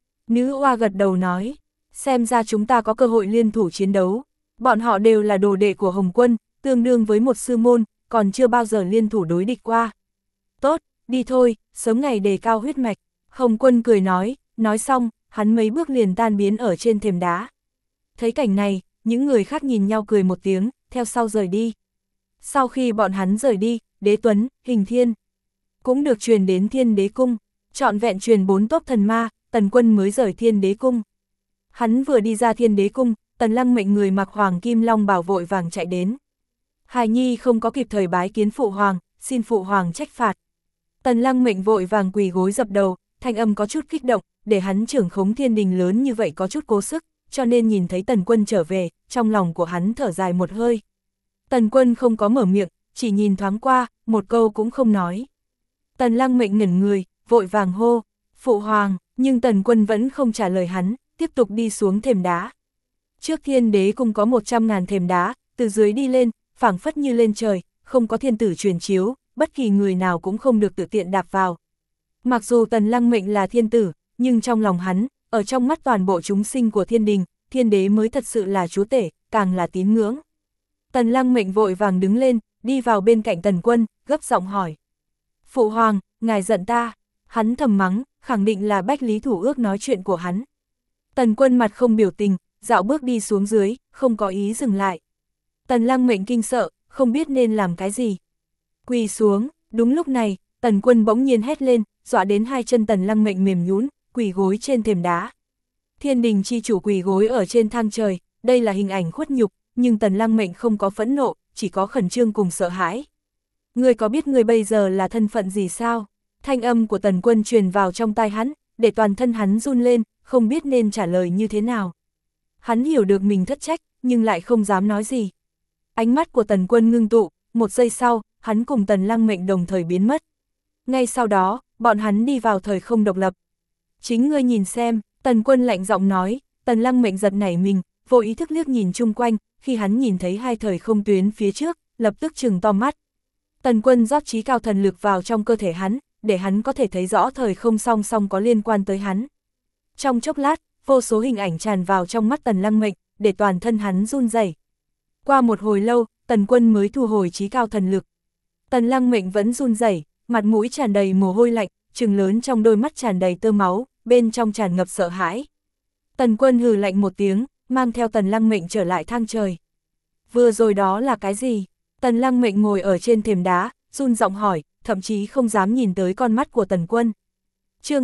Nữ oa gật đầu nói, xem ra chúng ta có cơ hội liên thủ chiến đấu. Bọn họ đều là đồ đệ của Hồng Quân, tương đương với một sư môn, còn chưa bao giờ liên thủ đối địch qua. Tốt, đi thôi, sớm ngày đề cao huyết mạch. Hồng Quân cười nói xong, hắn mấy bước liền tan biến ở trên thềm đá. Thấy cảnh này, những người khác nhìn nhau cười một tiếng, theo sau rời đi. Sau khi bọn hắn rời đi, Đế Tuấn, Hình Thiên cũng được truyền đến Thiên Đế Cung, trọn vẹn truyền 4 tốp thần ma, Tần Quân mới rời Thiên Đế Cung. Hắn vừa đi ra Thiên Đế Cung, Tần Lăng mệnh người mặc hoàng kim long bào vội vàng chạy đến. Hài Nhi không có kịp thời bái kiến phụ hoàng, xin phụ hoàng trách phạt. Tần Lăng mệnh vội vàng quỳ gối dập đầu, thanh âm có chút kích động, để hắn trưởng khống thiên đình lớn như vậy có chút cố sức, cho nên nhìn thấy Tần Quân trở về, trong lòng của hắn thở dài một hơi. Tần Quân không có mở miệng, chỉ nhìn thoáng qua, một câu cũng không nói. Tần Lăng mệnh ngẩn người, vội vàng hô, phụ hoàng, nhưng Tần Quân vẫn không trả lời hắn, tiếp tục đi xuống thềm đá. Trước Thiên Đế Cung có 100.000 thềm đá, từ dưới đi lên, phảng phất như lên trời, không có thiên tử truyền chiếu, bất kỳ người nào cũng không được tự tiện đạp vào. Mặc dù Tần Lăng mệnh là thiên tử, nhưng trong lòng hắn, ở trong mắt toàn bộ chúng sinh của thiên đình, thiên đế mới thật sự là chúa tể, càng là tín ngưỡng. Tần Lăng mệnh vội vàng đứng lên, đi vào bên cạnh Tần Quân, gấp giọng hỏi. Phụ hoàng, ngài giận ta. Hắn thầm mắng, khẳng định là Bách Lý Thủ Ước nói chuyện của hắn. Tần Quân mặt không biểu tình, dạo bước đi xuống dưới, không có ý dừng lại. Tần Lăng mệnh kinh sợ, không biết nên làm cái gì. Quỳ xuống, đúng lúc này, Tần Quân bỗng nhiên hét lên, dọa đến hai chân Tần Lăng mệnh mềm nhũn, quỳ gối trên thềm đá. Thiên đình chi chủ quỳ gối ở trên thang trời, đây là hình ảnh khuất nhục, nhưng Tần Lăng mệnh không có phẫn nộ, chỉ có khẩn trương cùng sợ hãi. Ngươi có biết ngươi bây giờ là thân phận gì sao? Thanh âm của Tần Quân truyền vào trong tai hắn, để toàn thân hắn run lên, không biết nên trả lời như thế nào. Hắn hiểu được mình thất trách, nhưng lại không dám nói gì. Ánh mắt của Tần Quân ngưng tụ, một giây sau, hắn cùng Tần Lăng mệnh đồng thời biến mất. Ngay sau đó, bọn hắn đi vào thời không độc lập. Chính ngươi nhìn xem, Tần Quân lạnh giọng nói. Tần Lăng mệnh giật nảy mình, vô ý thức liếc nhìn chung quanh, khi hắn nhìn thấy hai thời không tuyến phía trước, lập tức trừng to mắt. Tần Quân rót trí cao thần lực vào trong cơ thể hắn, để hắn có thể thấy rõ thời không song song có liên quan tới hắn. Trong chốc lát, vô số hình ảnh tràn vào trong mắt Tần Lăng mệnh, để toàn thân hắn run rẩy. Qua một hồi lâu, Tần Quân mới thu hồi trí cao thần lực. Tần Lăng mệnh vẫn run rẩy, mặt mũi tràn đầy mồ hôi lạnh, trừng lớn trong đôi mắt tràn đầy tơ máu, bên trong tràn ngập sợ hãi. Tần Quân hừ lạnh một tiếng, mang theo Tần Lăng mệnh trở lại thang trời. Vừa rồi đó là cái gì? Tần Lăng mệnh ngồi ở trên thềm đá, run giọng hỏi, thậm chí không dám nhìn tới con mắt của Tần Quân. Chương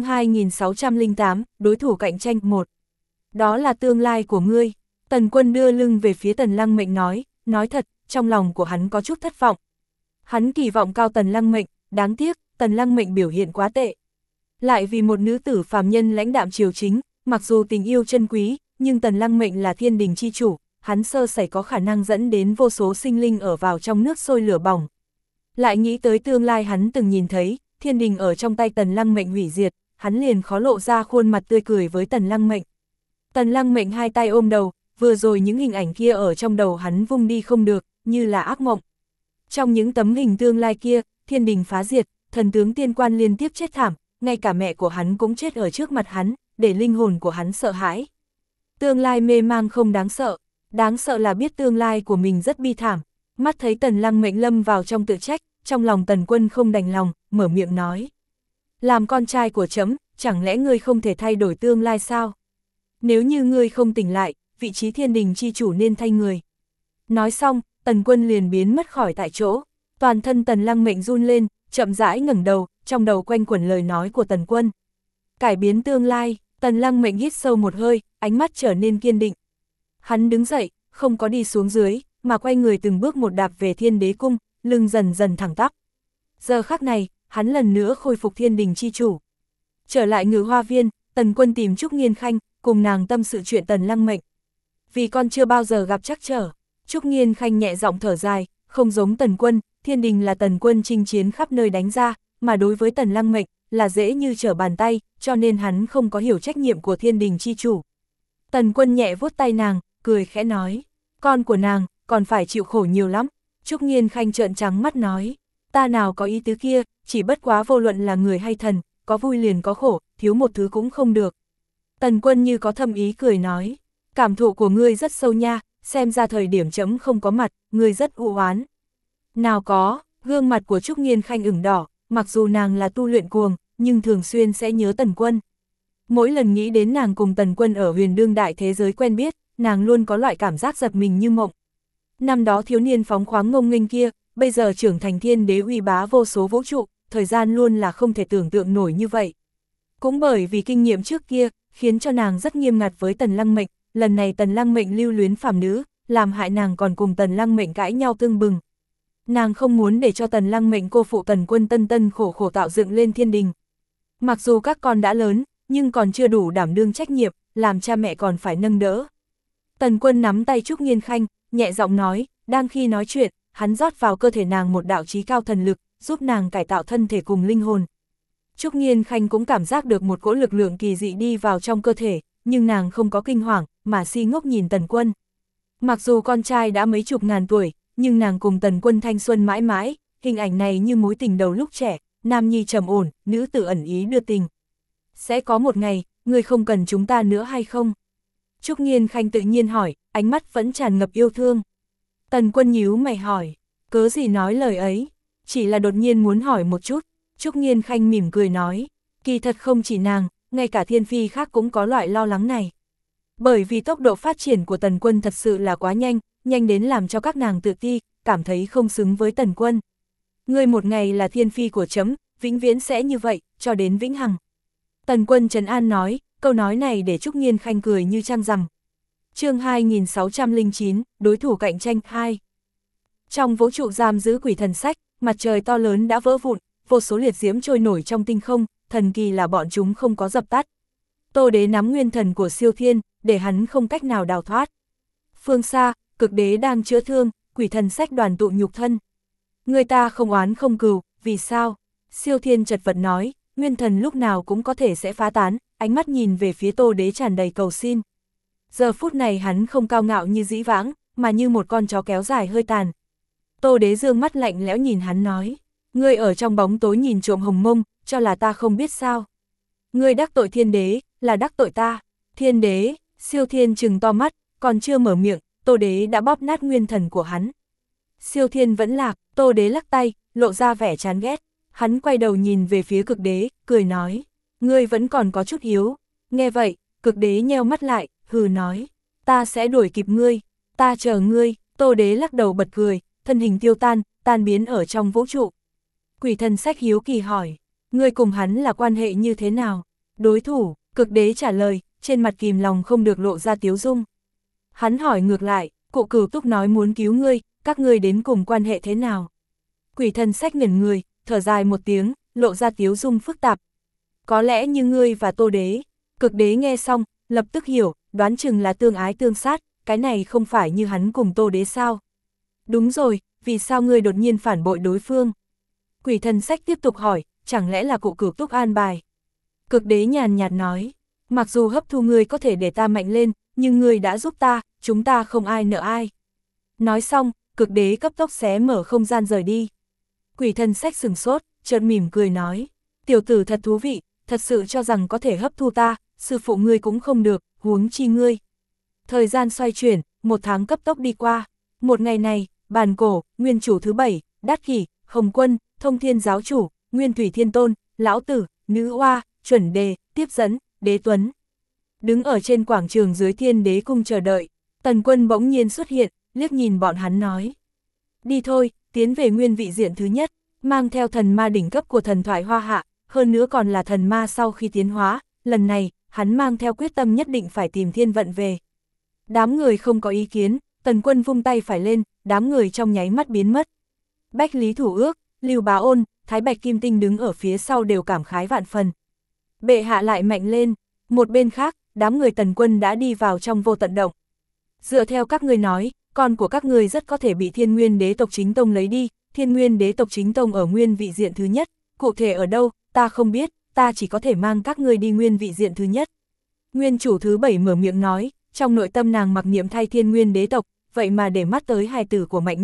2608, đối thủ cạnh tranh 1. Đó là tương lai của ngươi. Tần Quân đưa lưng về phía Tần Lăng mệnh nói thật, trong lòng của hắn có chút thất vọng. Hắn kỳ vọng cao Tần Lăng mệnh, đáng tiếc, Tần Lăng mệnh biểu hiện quá tệ. Lại vì một nữ tử phàm nhân lãnh đạm triều chính, mặc dù tình yêu chân quý, nhưng Tần Lăng mệnh là thiên đình chi chủ, hắn sơ sẩy có khả năng dẫn đến vô số sinh linh ở vào trong nước sôi lửa bỏng. Lại nghĩ tới tương lai hắn từng nhìn thấy, thiên đình ở trong tay Tần Lăng mệnh hủy diệt, hắn liền khó lộ ra khuôn mặt tươi cười với Tần Lăng mệnh. Tần Lăng mệnh hai tay ôm đầu, vừa rồi những hình ảnh kia ở trong đầu hắn vung đi không được, như là ác mộng. Trong những tấm hình tương lai kia, thiên đình phá diệt, thần tướng tiên quan liên tiếp chết thảm, ngay cả mẹ của hắn cũng chết ở trước mặt hắn, để linh hồn của hắn sợ hãi. Tương lai mê mang không đáng sợ là biết tương lai của mình rất bi thảm. Mắt thấy Tần Lăng mệnh lâm vào trong tự trách, trong lòng Tần Quân không đành lòng, mở miệng nói. Làm con trai của trẫm, chẳng lẽ ngươi không thể thay đổi tương lai sao? Nếu như ngươi không tỉnh lại, vị trí thiên đình chi chủ nên thay người. Nói xong, Tần Quân liền biến mất khỏi tại chỗ. Toàn thân Tần Lăng mệnh run lên, chậm rãi ngẩng đầu, trong đầu quanh quẩn lời nói của Tần Quân. Cải biến tương lai, Tần Lăng mệnh hít sâu một hơi, ánh mắt trở nên kiên định. Hắn đứng dậy, không có đi xuống dưới, mà quay người từng bước một đạp về Thiên Đế Cung, lưng dần dần thẳng tắp. Giờ khắc này, hắn lần nữa khôi phục thiên đình chi chủ. Trở lại Ngự Hoa Viên, Tần Quân tìm Trúc Nghiên Khanh, cùng nàng tâm sự chuyện Tần Lăng mệnh. Vì con chưa bao giờ gặp trắc trở. Trúc Nghiên Khanh nhẹ giọng thở dài, không giống Tần Quân, thiên đình là Tần Quân chinh chiến khắp nơi đánh ra, mà đối với Tần Lăng mệnh, là dễ như trở bàn tay, cho nên hắn không có hiểu trách nhiệm của thiên đình chi chủ. Tần Quân nhẹ vuốt tay nàng, cười khẽ nói, con của nàng, còn phải chịu khổ nhiều lắm. Trúc Nghiên Khanh trợn trắng mắt nói, ta nào có ý tứ kia, chỉ bất quá vô luận là người hay thần, có vui liền có khổ, thiếu một thứ cũng không được. Tần Quân như có thâm ý cười nói, cảm thụ của ngươi rất sâu nha, xem ra thời điểm trẫm không có mặt, ngươi rất u oán. Nào có, gương mặt của Trúc Nghiên Khanh ửng đỏ, mặc dù nàng là tu luyện cuồng, nhưng thường xuyên sẽ nhớ Tần Quân. Mỗi lần nghĩ đến nàng cùng Tần Quân ở huyền đương đại thế giới quen biết, nàng luôn có loại cảm giác giật mình như mộng. Năm đó thiếu niên phóng khoáng ngông nghênh kia, bây giờ trưởng thành thiên đế uy bá vô số vũ trụ, thời gian luôn là không thể tưởng tượng nổi như vậy. Cũng bởi vì kinh nghiệm trước kia, khiến cho nàng rất nghiêm ngặt với Tần Lăng Mệnh, lần này Tần Lăng Mệnh lưu luyến phàm nữ, làm hại nàng còn cùng Tần Lăng Mệnh cãi nhau tương bừng. Nàng không muốn để cho Tần Lăng Mệnh cô phụ Tần Quân tân khổ khổ tạo dựng lên thiên đình. Mặc dù các con đã lớn, nhưng còn chưa đủ đảm đương trách nhiệm, làm cha mẹ còn phải nâng đỡ. Tần Quân nắm tay Trúc Nghiên Khanh, nhẹ giọng nói, đang khi nói chuyện, hắn rót vào cơ thể nàng một đạo chí cao thần lực, giúp nàng cải tạo thân thể cùng linh hồn. Trúc Nghiên Khanh cũng cảm giác được một cỗ lực lượng kỳ dị đi vào trong cơ thể, nhưng nàng không có kinh hoàng, mà si ngốc nhìn Tần Quân. Mặc dù con trai đã mấy chục ngàn tuổi, nhưng nàng cùng Tần Quân thanh xuân mãi mãi, hình ảnh này như mối tình đầu lúc trẻ, nam nhi trầm ổn, nữ tử ẩn ý đưa tình. Sẽ có một ngày, ngươi không cần chúng ta nữa hay không? Trúc Nghiên Khanh tự nhiên hỏi, ánh mắt vẫn tràn ngập yêu thương. Tần Quân nhíu mày hỏi, cớ gì nói lời ấy? Chỉ là đột nhiên muốn hỏi một chút. Trúc Nghiên Khanh mỉm cười nói, kỳ thật không chỉ nàng, ngay cả thiên phi khác cũng có loại lo lắng này. Bởi vì tốc độ phát triển của Tần Quân thật sự là quá nhanh, nhanh đến làm cho các nàng tự ti, cảm thấy không xứng với Tần Quân. Ngươi một ngày là thiên phi của trẫm, vĩnh viễn sẽ như vậy, cho đến vĩnh hằng. Tần Quân trấn an nói, câu nói này để Trúc Nghiên Khanh cười như trăng rằm. Chương 2609, đối thủ cạnh tranh 2. Trong vũ trụ giam giữ quỷ thần sách, mặt trời to lớn đã vỡ vụn, vô số liệt diễm trôi nổi trong tinh không, thần kỳ là bọn chúng không có dập tắt. Tô Đế nắm nguyên thần của Siêu Thiên, để hắn không cách nào đào thoát. Phương xa, Cực Đế đang chữa thương, quỷ thần sách đoàn tụ nhục thân. Người ta không oán không cừu, vì sao? Siêu Thiên chật vật nói, nguyên thần lúc nào cũng có thể sẽ phá tán, ánh mắt nhìn về phía Tô Đế tràn đầy cầu xin. Giờ phút này hắn không cao ngạo như dĩ vãng, mà như một con chó kéo dài hơi tàn. Tô Đế dương mắt lạnh lẽo nhìn hắn nói, ngươi ở trong bóng tối nhìn trộm hồng mông, cho là ta không biết sao. Ngươi đắc tội thiên đế, là đắc tội ta. Thiên đế, Siêu Thiên trừng to mắt, còn chưa mở miệng, Tô Đế đã bóp nát nguyên thần của hắn. Siêu Thiên vẫn lạc, Tô Đế lắc tay, lộ ra vẻ chán ghét. Hắn quay đầu nhìn về phía Cực Đế, cười nói, ngươi vẫn còn có chút hiếu. Nghe vậy, Cực Đế nheo mắt lại, hừ nói, ta sẽ đuổi kịp ngươi, ta chờ ngươi. Tô Đế lắc đầu bật cười, thân hình tiêu tan, tan biến ở trong vũ trụ. Quỷ thần sách hiếu kỳ hỏi, ngươi cùng hắn là quan hệ như thế nào? Đối thủ, Cực Đế trả lời, trên mặt kìm lòng không được lộ ra tiếu dung. Hắn hỏi ngược lại, cụ Cửu Túc nói muốn cứu ngươi, các ngươi đến cùng quan hệ thế nào? Quỷ thần sách ngẩn người, thở dài một tiếng, lộ ra tiếu dung phức tạp. Có lẽ như ngươi và Tô Đế. Cực Đế nghe xong, lập tức hiểu, đoán chừng là tương ái tương sát, cái này không phải như hắn cùng Tô Đế sao? Đúng rồi, vì sao ngươi đột nhiên phản bội đối phương? Quỷ thần sách tiếp tục hỏi, chẳng lẽ là cụ Cửu Túc an bài? Cực Đế nhàn nhạt nói, mặc dù hấp thu ngươi có thể để ta mạnh lên, nhưng ngươi đã giúp ta, chúng ta không ai nợ ai. Nói xong, Cực Đế cấp tốc xé mở không gian rời đi. Quỷ thần sách sừng sốt, chợt mỉm cười nói, tiểu tử thật thú vị, thật sự cho rằng có thể hấp thu ta, sư phụ ngươi cũng không được, huống chi ngươi. Thời gian xoay chuyển, một tháng cấp tốc đi qua. Một ngày này, Bàn Cổ, nguyên chủ thứ 7, Đát Kỷ, Hồng Quân, Thông Thiên giáo chủ, Nguyên Thủy Thiên Tôn, Lão Tử, Nữ Oa, Chuẩn Đề, Tiếp Dẫn, Đế Tuấn. Đứng ở trên quảng trường dưới Thiên Đế cung chờ đợi, Tần Quân bỗng nhiên xuất hiện, liếc nhìn bọn hắn nói. Đi thôi, tiến về nguyên vị diện thứ nhất, mang theo thần ma đỉnh cấp của thần thoại Hoa Hạ, hơn nữa còn là thần ma sau khi tiến hóa, lần này, hắn mang theo quyết tâm nhất định phải tìm thiên vận về. Đám người không có ý kiến, Tần Quân vung tay phải lên, đám người trong nháy mắt biến mất. Bách Lý Thủ Ước, Lưu Bá Ôn, Thái Bạch Kim Tinh đứng ở phía sau đều cảm khái vạn phần. Bệ hạ lại mạnh lên, một bên khác, đám người Tần Quân đã đi vào trong vô tận động. Dựa theo các ngươi nói, con của các ngươi rất có thể bị Thiên Nguyên Đế tộc chính tông lấy đi, Thiên Nguyên Đế tộc chính tông ở nguyên vị diện thứ nhất, cụ thể ở đâu, ta không biết, ta chỉ có thể mang các ngươi đi nguyên vị diện thứ nhất. Nguyên chủ thứ 7 mở miệng nói, trong nội tâm nàng mặc niệm thay Thiên Nguyên Đế tộc, vậy mà để mắt tới hài tử của mạnh nhất,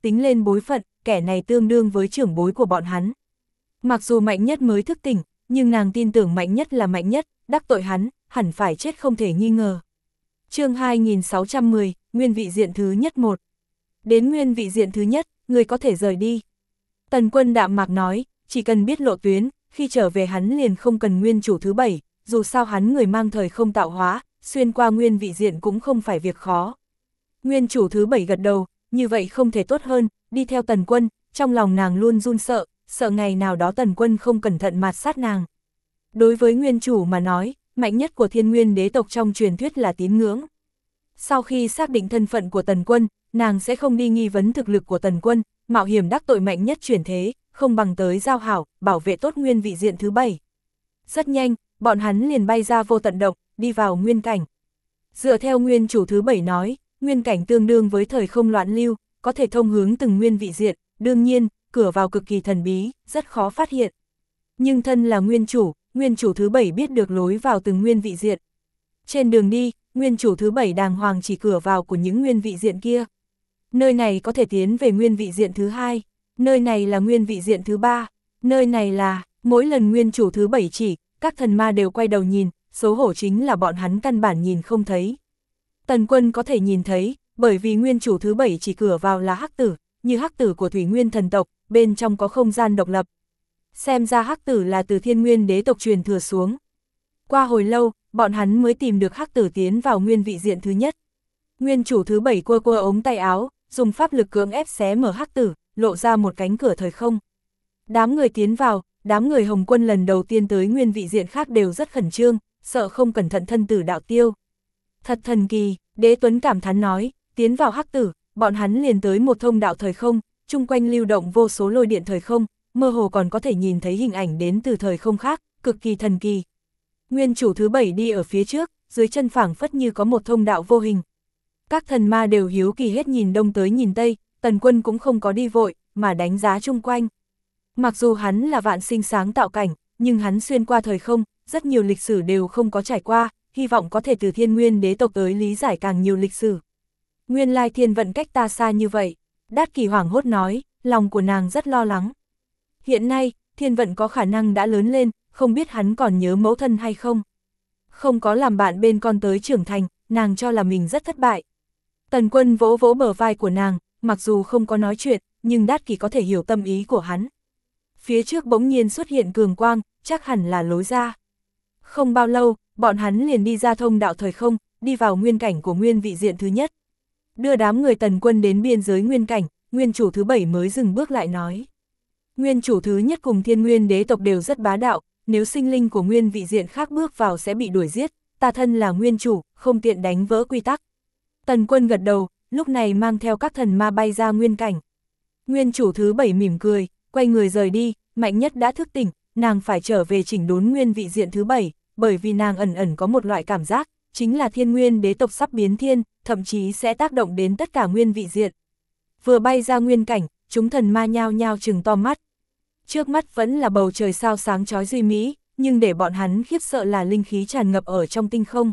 tính lên bối phận, kẻ này tương đương với trưởng bối của bọn hắn. Mặc dù Mạnh Nhất mới thức tỉnh, nhưng nàng tin tưởng Mạnh Nhất là Mạnh Nhất, đắc tội hắn, hẳn phải chết không thể nghi ngờ. Chương 2610, Nguyên vị diện thứ nhất 1. Đến nguyên vị diện thứ nhất, người có thể rời đi. Tần Quân đạm mạc nói, chỉ cần biết lộ tuyến, khi trở về hắn liền không cần nguyên chủ thứ 7, dù sao hắn người mang thời không tạo hóa, xuyên qua nguyên vị diện cũng không phải việc khó. Nguyên chủ thứ 7 gật đầu, như vậy không thể tốt hơn, đi theo Tần Quân, trong lòng nàng luôn run sợ, sợ ngày nào đó Tần Quân không cẩn thận mạt sát nàng. Đối với nguyên chủ mà nói, mạnh nhất của thiên nguyên đế tộc trong truyền thuyết là tín ngưỡng. Sau khi xác định thân phận của Tần Quân, nàng sẽ không đi nghi vấn thực lực của Tần Quân, mạo hiểm đắc tội mạnh nhất chuyển thế, không bằng tới giao hảo, bảo vệ tốt nguyên vị diện thứ 7. Rất nhanh, bọn hắn liền bay ra vô tận động, đi vào nguyên cảnh. Dựa theo nguyên chủ thứ 7 nói, nguyên cảnh tương đương với thời không loạn lưu, có thể thông hướng từng nguyên vị diện, đương nhiên, cửa vào cực kỳ thần bí, rất khó phát hiện. Nhưng thân là nguyên chủ thứ 7 biết được lối vào từng nguyên vị diện. Trên đường đi, nguyên chủ thứ 7 đàng hoàng chỉ cửa vào của những nguyên vị diện kia. Nơi này có thể tiến về nguyên vị diện thứ 2, nơi này là nguyên vị diện thứ 3, nơi này là, mỗi lần nguyên chủ thứ 7 chỉ, các thần ma đều quay đầu nhìn, xấu hổ chính là bọn hắn căn bản nhìn không thấy. Tần Quân có thể nhìn thấy, bởi vì nguyên chủ thứ 7 chỉ cửa vào là hắc tử, như hắc tử của Thủy Nguyên thần tộc, bên trong có không gian độc lập. Xem ra hắc tử là từ thiên nguyên đế tộc truyền thừa xuống. Qua hồi lâu, bọn hắn mới tìm được hắc tử tiến vào nguyên vị diện thứ nhất. Nguyên chủ thứ 7 quơ quơ ống tay áo, dùng pháp lực cưỡng ép xé mở hắc tử, lộ ra một cánh cửa thời không. Đám người tiến vào, đám người Hồng Quân lần đầu tiên tới nguyên vị diện khác đều rất khẩn trương, sợ không cẩn thận thân tử đạo tiêu. Thật thần kỳ, Đế Tuấn cảm thán nói, tiến vào hắc tử, bọn hắn liền tới một thông đạo thời không, chung quanh lưu động vô số lôi điện thời không, mơ hồ còn có thể nhìn thấy hình ảnh đến từ thời không khác, cực kỳ thần kỳ. Nguyên chủ thứ 7 đi ở phía trước, dưới chân phảng phất như có một thông đạo vô hình. Các thần ma đều hiếu kỳ hết nhìn đông tới nhìn tây, Tần Quân cũng không có đi vội, mà đánh giá chung quanh. Mặc dù hắn là vạn sinh sáng tạo cảnh, nhưng hắn xuyên qua thời không, rất nhiều lịch sử đều không có trải qua, hy vọng có thể từ thiên nguyên đế tộc tới lý giải càng nhiều lịch sử. Nguyên lai thiên vận cách ta xa như vậy, Đát Kỷ hoảng hốt nói, lòng của nàng rất lo lắng. Hiện nay, thiên vận có khả năng đã lớn lên, không biết hắn còn nhớ mẫu thân hay không. Không có làm bạn bên con tới trưởng thành, nàng cho là mình rất thất bại. Tần Quân vỗ vỗ bờ vai của nàng, mặc dù không có nói chuyện, nhưng Đát Kỷ có thể hiểu tâm ý của hắn. Phía trước bỗng nhiên xuất hiện cường quang, chắc hẳn là lối ra. Không bao lâu, bọn hắn liền đi ra thông đạo thời không, đi vào nguyên cảnh của nguyên vị diện thứ nhất. Đưa đám người Tần Quân đến biên giới nguyên cảnh, nguyên chủ thứ 7 mới dừng bước lại nói. Nguyên chủ thứ nhất cùng thiên nguyên đế tộc đều rất bá đạo, nếu sinh linh của nguyên vị diện khác bước vào sẽ bị đuổi giết, ta thân là nguyên chủ, không tiện đánh vỡ quy tắc. Tần Quân gật đầu, lúc này mang theo các thần ma bay ra nguyên cảnh. Nguyên chủ thứ 7 mỉm cười, quay người rời đi, mạnh nhất đã thức tỉnh, nàng phải trở về chỉnh đốn nguyên vị diện thứ 7, bởi vì nàng ẩn ẩn có một loại cảm giác, chính là thiên nguyên đế tộc sắp biến thiên, thậm chí sẽ tác động đến tất cả nguyên vị diện. Vừa bay ra nguyên cảnh, chúng thần ma nhao nhao trừng to mắt. Trước mắt vẫn là bầu trời sao sáng chói duy mỹ, nhưng để bọn hắn khiếp sợ là linh khí tràn ngập ở trong tinh không.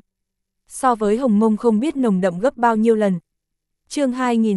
So với Hồng Mông không biết nồng đậm gấp bao nhiêu lần. Chương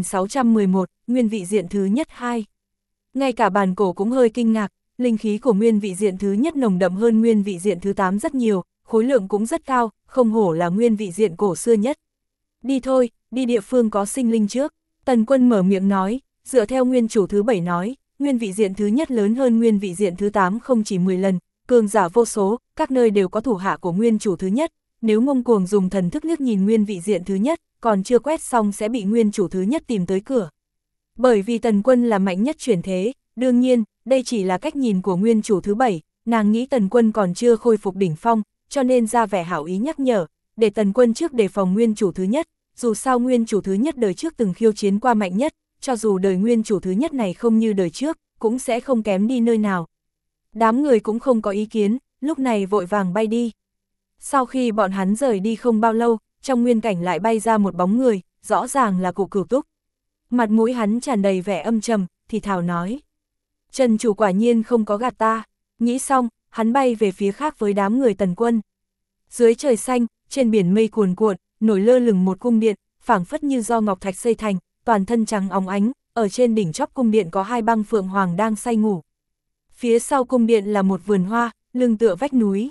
2611, nguyên vị diện thứ nhất 2. Ngay cả bàn cổ cũng hơi kinh ngạc, linh khí của nguyên vị diện thứ nhất nồng đậm hơn nguyên vị diện thứ 8 rất nhiều, khối lượng cũng rất cao, không hổ là nguyên vị diện cổ xưa nhất. Đi thôi, đi địa phương có sinh linh trước. Tần Quân mở miệng nói, dựa theo nguyên chủ thứ 7 nói, nguyên vị diện thứ nhất lớn hơn nguyên vị diện thứ 8 không chỉ 10 lần, cường giả vô số, các nơi đều có thủ hạ của nguyên chủ thứ nhất. Nếu ngông cuồng dùng thần thức liếc nhìn nguyên vị diện thứ nhất, còn chưa quét xong sẽ bị nguyên chủ thứ nhất tìm tới cửa. Bởi vì Tần Quân là mạnh nhất chuyển thế, đương nhiên, đây chỉ là cách nhìn của nguyên chủ thứ 7, nàng nghĩ Tần Quân còn chưa khôi phục đỉnh phong, cho nên ra vẻ hảo ý nhắc nhở, để Tần Quân trước đề phòng nguyên chủ thứ nhất, dù sao nguyên chủ thứ nhất đời trước từng khiêu chiến qua mạnh nhất, cho dù đời nguyên chủ thứ nhất này không như đời trước, cũng sẽ không kém đi nơi nào. Đám người cũng không có ý kiến, lúc này vội vàng bay đi. Sau khi bọn hắn rời đi không bao lâu, trong nguyên cảnh lại bay ra một bóng người, rõ ràng là Cụ Cửu Túc. Mặt mũi hắn tràn đầy vẻ âm trầm, thì thào nói. Trần chủ quả nhiên không có gạt ta. Nghĩ xong, hắn bay về phía khác với đám người Tần Quân. Dưới trời xanh, trên biển mây cuồn cuộn, nổi lơ lửng một cung điện, phảng phất như do ngọc thạch xây thành, toàn thân trắng óng ánh, ở trên đỉnh chóp cung điện có hai băng phượng hoàng đang say ngủ. Phía sau cung điện là một vườn hoa, lưng tựa vách núi.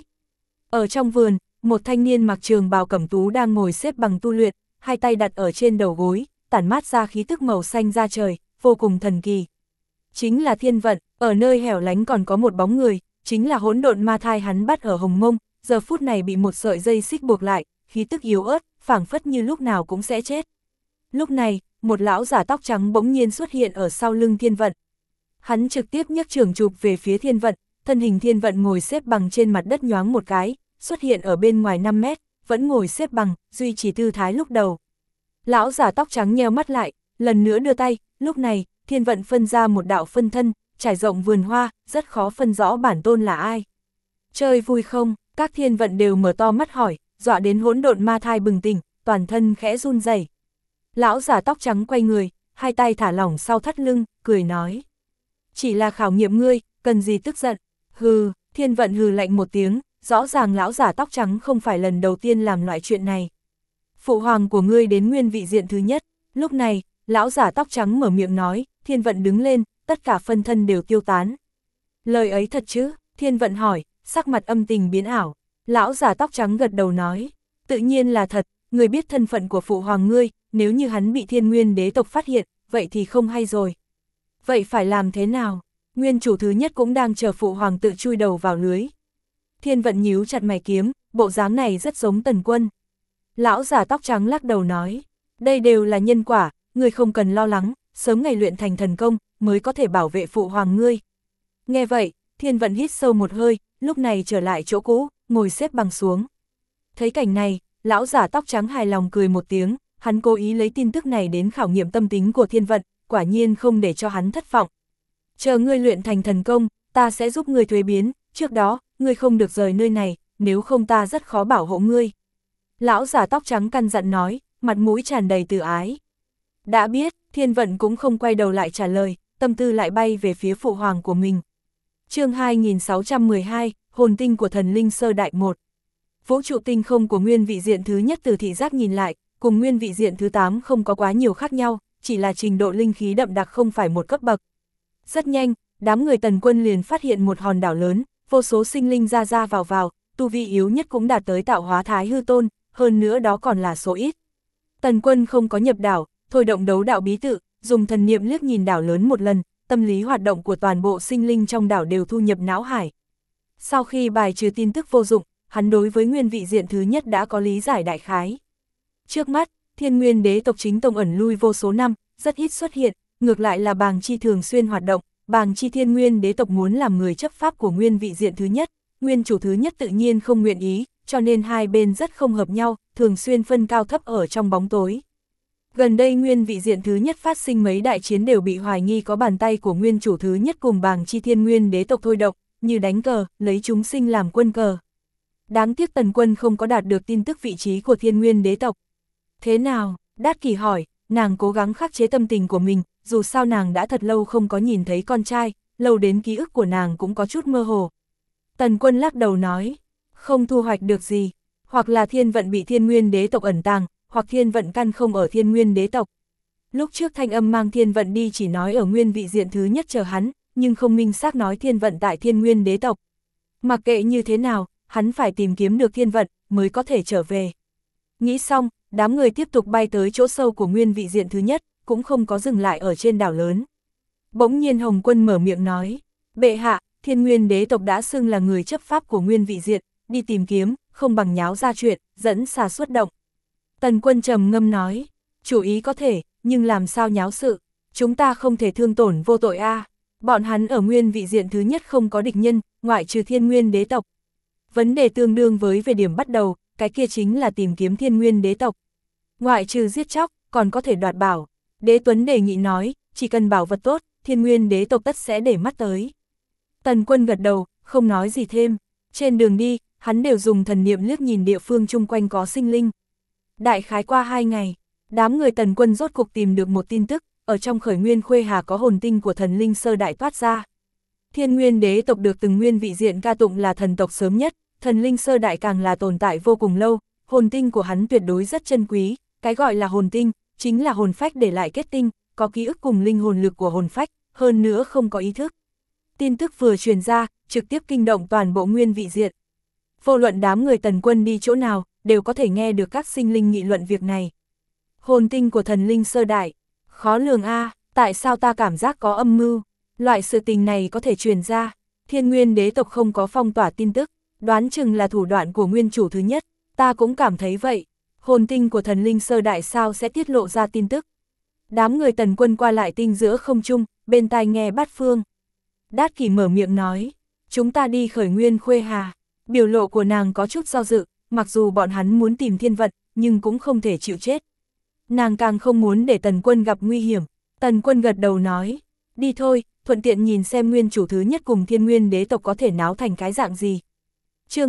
Ở trong vườn, một thanh niên mặc trường bào cẩm tú đang ngồi xếp bằng tu luyện, hai tay đặt ở trên đầu gối, tản mát ra khí tức màu xanh da trời, vô cùng thần kỳ. Chính là Thiên Vận, ở nơi hẻo lánh còn có một bóng người, chính là hỗn độn ma thai hắn bắt ở hồng mông, giờ phút này bị một sợi dây xích buộc lại, khí tức yếu ớt, phảng phất như lúc nào cũng sẽ chết. Lúc này, một lão giả tóc trắng bỗng nhiên xuất hiện ở sau lưng Thiên Vận. Hắn trực tiếp nhấc trường chụp về phía Thiên Vận, thân hình Thiên Vận ngồi xếp bằng trên mặt đất nhoáng một cái, xuất hiện ở bên ngoài 5 mét, vẫn ngồi xếp bằng, duy trì tư thái lúc đầu. Lão giả tóc trắng nheo mắt lại, lần nữa đưa tay, lúc này, Thiên Vận phân ra một đạo phân thân, trải rộng vườn hoa, rất khó phân rõ bản tôn là ai. Chơi vui không? Các Thiên Vận đều mở to mắt hỏi, dọa đến hỗn độn ma thai bừng tỉnh, toàn thân khẽ run rẩy. Lão giả tóc trắng quay người, hai tay thả lỏng sau thắt lưng, cười nói. Chỉ là khảo nghiệm ngươi, cần gì tức giận? Hừ, Thiên Vận hừ lạnh một tiếng, rõ ràng lão giả tóc trắng không phải lần đầu tiên làm loại chuyện này. Phụ hoàng của ngươi đến nguyên vị diện thứ nhất, lúc này, lão giả tóc trắng mở miệng nói, Thiên Vận đứng lên, tất cả phân thân đều tiêu tán. Lời ấy thật chứ? Thiên Vận hỏi, sắc mặt âm tình biến ảo. Lão giả tóc trắng gật đầu nói, tự nhiên là thật, người biết thân phận của phụ hoàng ngươi, nếu như hắn bị Thiên Nguyên đế tộc phát hiện, vậy thì không hay rồi. Vậy phải làm thế nào? Nguyên chủ thứ nhất cũng đang chờ phụ hoàng tự chui đầu vào lưới. Thiên Vận nhíu chặt mày kiếm, bộ dáng này rất giống Tần Quân. Lão giả tóc trắng lắc đầu nói, đây đều là nhân quả, ngươi không cần lo lắng, sớm ngày luyện thành thần công, mới có thể bảo vệ phụ hoàng ngươi. Nghe vậy, Thiên Vận hít sâu một hơi, lúc này trở lại chỗ cũ, ngồi xếp bằng xuống. Thấy cảnh này, lão giả tóc trắng hài lòng cười một tiếng, hắn cố ý lấy tin tức này đến khảo nghiệm tâm tính của Thiên Vận, quả nhiên không để cho hắn thất vọng. Chờ ngươi luyện thành thần công, ta sẽ giúp ngươi thuế biến, trước đó, ngươi không được rời nơi này, nếu không ta rất khó bảo hộ ngươi. Lão giả tóc trắng căn dặn nói, mặt mũi tràn đầy từ ái. Đã biết, Thiên Vận cũng không quay đầu lại trả lời, tâm tư lại bay về phía phụ hoàng của mình. Chương 2612, hồn tinh của thần linh sơ đại 1. Vũ trụ tinh không của nguyên vị diện thứ nhất từ thị giác nhìn lại, cùng nguyên vị diện thứ 8 không có quá nhiều khác nhau, chỉ là trình độ linh khí đậm đặc không phải một cấp bậc. Rất nhanh, đám người Tần Quân liền phát hiện một hòn đảo lớn, vô số sinh linh ra ra vào vào, tu vi yếu nhất cũng đạt tới tạo hóa thái hư tôn, hơn nữa đó còn là số ít. Tần Quân không có nhập đảo, thôi động đấu đạo bí tự, dùng thần niệm liếc nhìn đảo lớn một lần, tâm lý hoạt động của toàn bộ sinh linh trong đảo đều thu nhập não hải. Sau khi bài trừ tin tức vô dụng, hắn đối với nguyên vị diện thứ nhất đã có lý giải đại khái. Trước mắt, Thiên Nguyên đế tộc chính tông ẩn lui vô số năm, rất ít xuất hiện, ngược lại là Bàng Chi thường xuyên hoạt động, Bàng Chi Thiên Nguyên đế tộc muốn làm người chấp pháp của nguyên vị diện thứ nhất, nguyên chủ thứ nhất tự nhiên không nguyện ý, cho nên hai bên rất không hợp nhau, thường xuyên phân cao thấp ở trong bóng tối. Gần đây nguyên vị diện thứ nhất phát sinh mấy đại chiến đều bị hoài nghi có bàn tay của nguyên chủ thứ nhất cùng Bàng Chi Thiên Nguyên đế tộc thôi động, như đánh cờ, lấy chúng sinh làm quân cờ. Đáng tiếc Tần Quân không có đạt được tin tức vị trí của Thiên Nguyên đế tộc. Thế nào? Đát Kỷ hỏi, nàng cố gắng khắc chế tâm tình của mình, dù sao nàng đã thật lâu không có nhìn thấy con trai, lâu đến ký ức của nàng cũng có chút mơ hồ. Tần Quân lắc đầu nói, không thu hoạch được gì, hoặc là Thiên Vận bị Thiên Nguyên đế tộc ẩn tàng, hoặc Thiên Vận căn không ở Thiên Nguyên đế tộc. Lúc trước Thanh Âm mang Thiên Vận đi chỉ nói ở nguyên vị diện thứ nhất chờ hắn, nhưng không minh xác nói Thiên Vận tại Thiên Nguyên đế tộc. Mặc kệ như thế nào, hắn phải tìm kiếm được Thiên Vận mới có thể trở về. Nghĩ xong, đám người tiếp tục bay tới chỗ sâu của nguyên vị diện thứ nhất, cũng không có dừng lại ở trên đảo lớn. Bỗng nhiên Hồng Quân mở miệng nói, bệ hạ, Thiên Nguyên đế tộc đã xưng là người chấp pháp của nguyên vị diện, đi tìm kiếm, không bằng nháo ra chuyện, dẫn xà xuất động. Tần Quân trầm ngâm nói, chủ ý có thể, nhưng làm sao nháo sự, chúng ta không thể thương tổn vô tội a. Bọn hắn ở nguyên vị diện thứ nhất không có địch nhân, ngoại trừ Thiên Nguyên đế tộc. Vấn đề tương đương với về điểm bắt đầu, cái kia chính là tìm kiếm Thiên Nguyên đế tộc. Ngoại trừ giết chóc, còn có thể đoạt bảo. Đế Tuấn đề nghị nói, chỉ cần bảo vật tốt, Thiên Nguyên đế tộc tất sẽ để mắt tới. Tần Quân gật đầu, không nói gì thêm. Trên đường đi, hắn đều dùng thần niệm liếc nhìn địa phương chung quanh có sinh linh. Đại khái qua 2 ngày, đám người Tần Quân rốt cục tìm được một tin tức, ở trong khởi nguyên Khuê Hà có hồn tinh của thần linh sơ đại toát ra. Thiên Nguyên đế tộc được từng nguyên vị diện ca tụng là thần tộc sớm nhất, thần linh sơ đại càng là tồn tại vô cùng lâu, hồn tinh của hắn tuyệt đối rất chân quý, cái gọi là hồn tinh, chính là hồn phách để lại kết tinh, có ký ức cùng linh hồn lực của hồn phách, hơn nữa không có ý thức. Tin tức vừa truyền ra, trực tiếp kinh động toàn bộ nguyên vị diện. Vô luận đám người Tần Quân đi chỗ nào, đều có thể nghe được các sinh linh nghị luận việc này. Hồn tinh của thần linh sơ đại, khó lường a, tại sao ta cảm giác có âm mưu, loại sự tình này có thể truyền ra, Thiên Nguyên đế tộc không có phong tỏa tin tức, đoán chừng là thủ đoạn của nguyên chủ thứ nhất, ta cũng cảm thấy vậy, hồn tinh của thần linh sơ đại sao sẽ tiết lộ ra tin tức. Đám người Tần Quân qua lại tinh giữa không trung, bên tai nghe bát phương. Đát Kỷ mở miệng nói, chúng ta đi khởi nguyên khuê hà, biểu lộ của nàng có chút do dự, mặc dù bọn hắn muốn tìm thiên vận, nhưng cũng không thể chịu chết. Nàng càng không muốn để Tần Quân gặp nguy hiểm, Tần Quân gật đầu nói, đi thôi, thuận tiện nhìn xem nguyên chủ thứ nhất cùng Thiên Nguyên đế tộc có thể náo thành cái dạng gì. Chương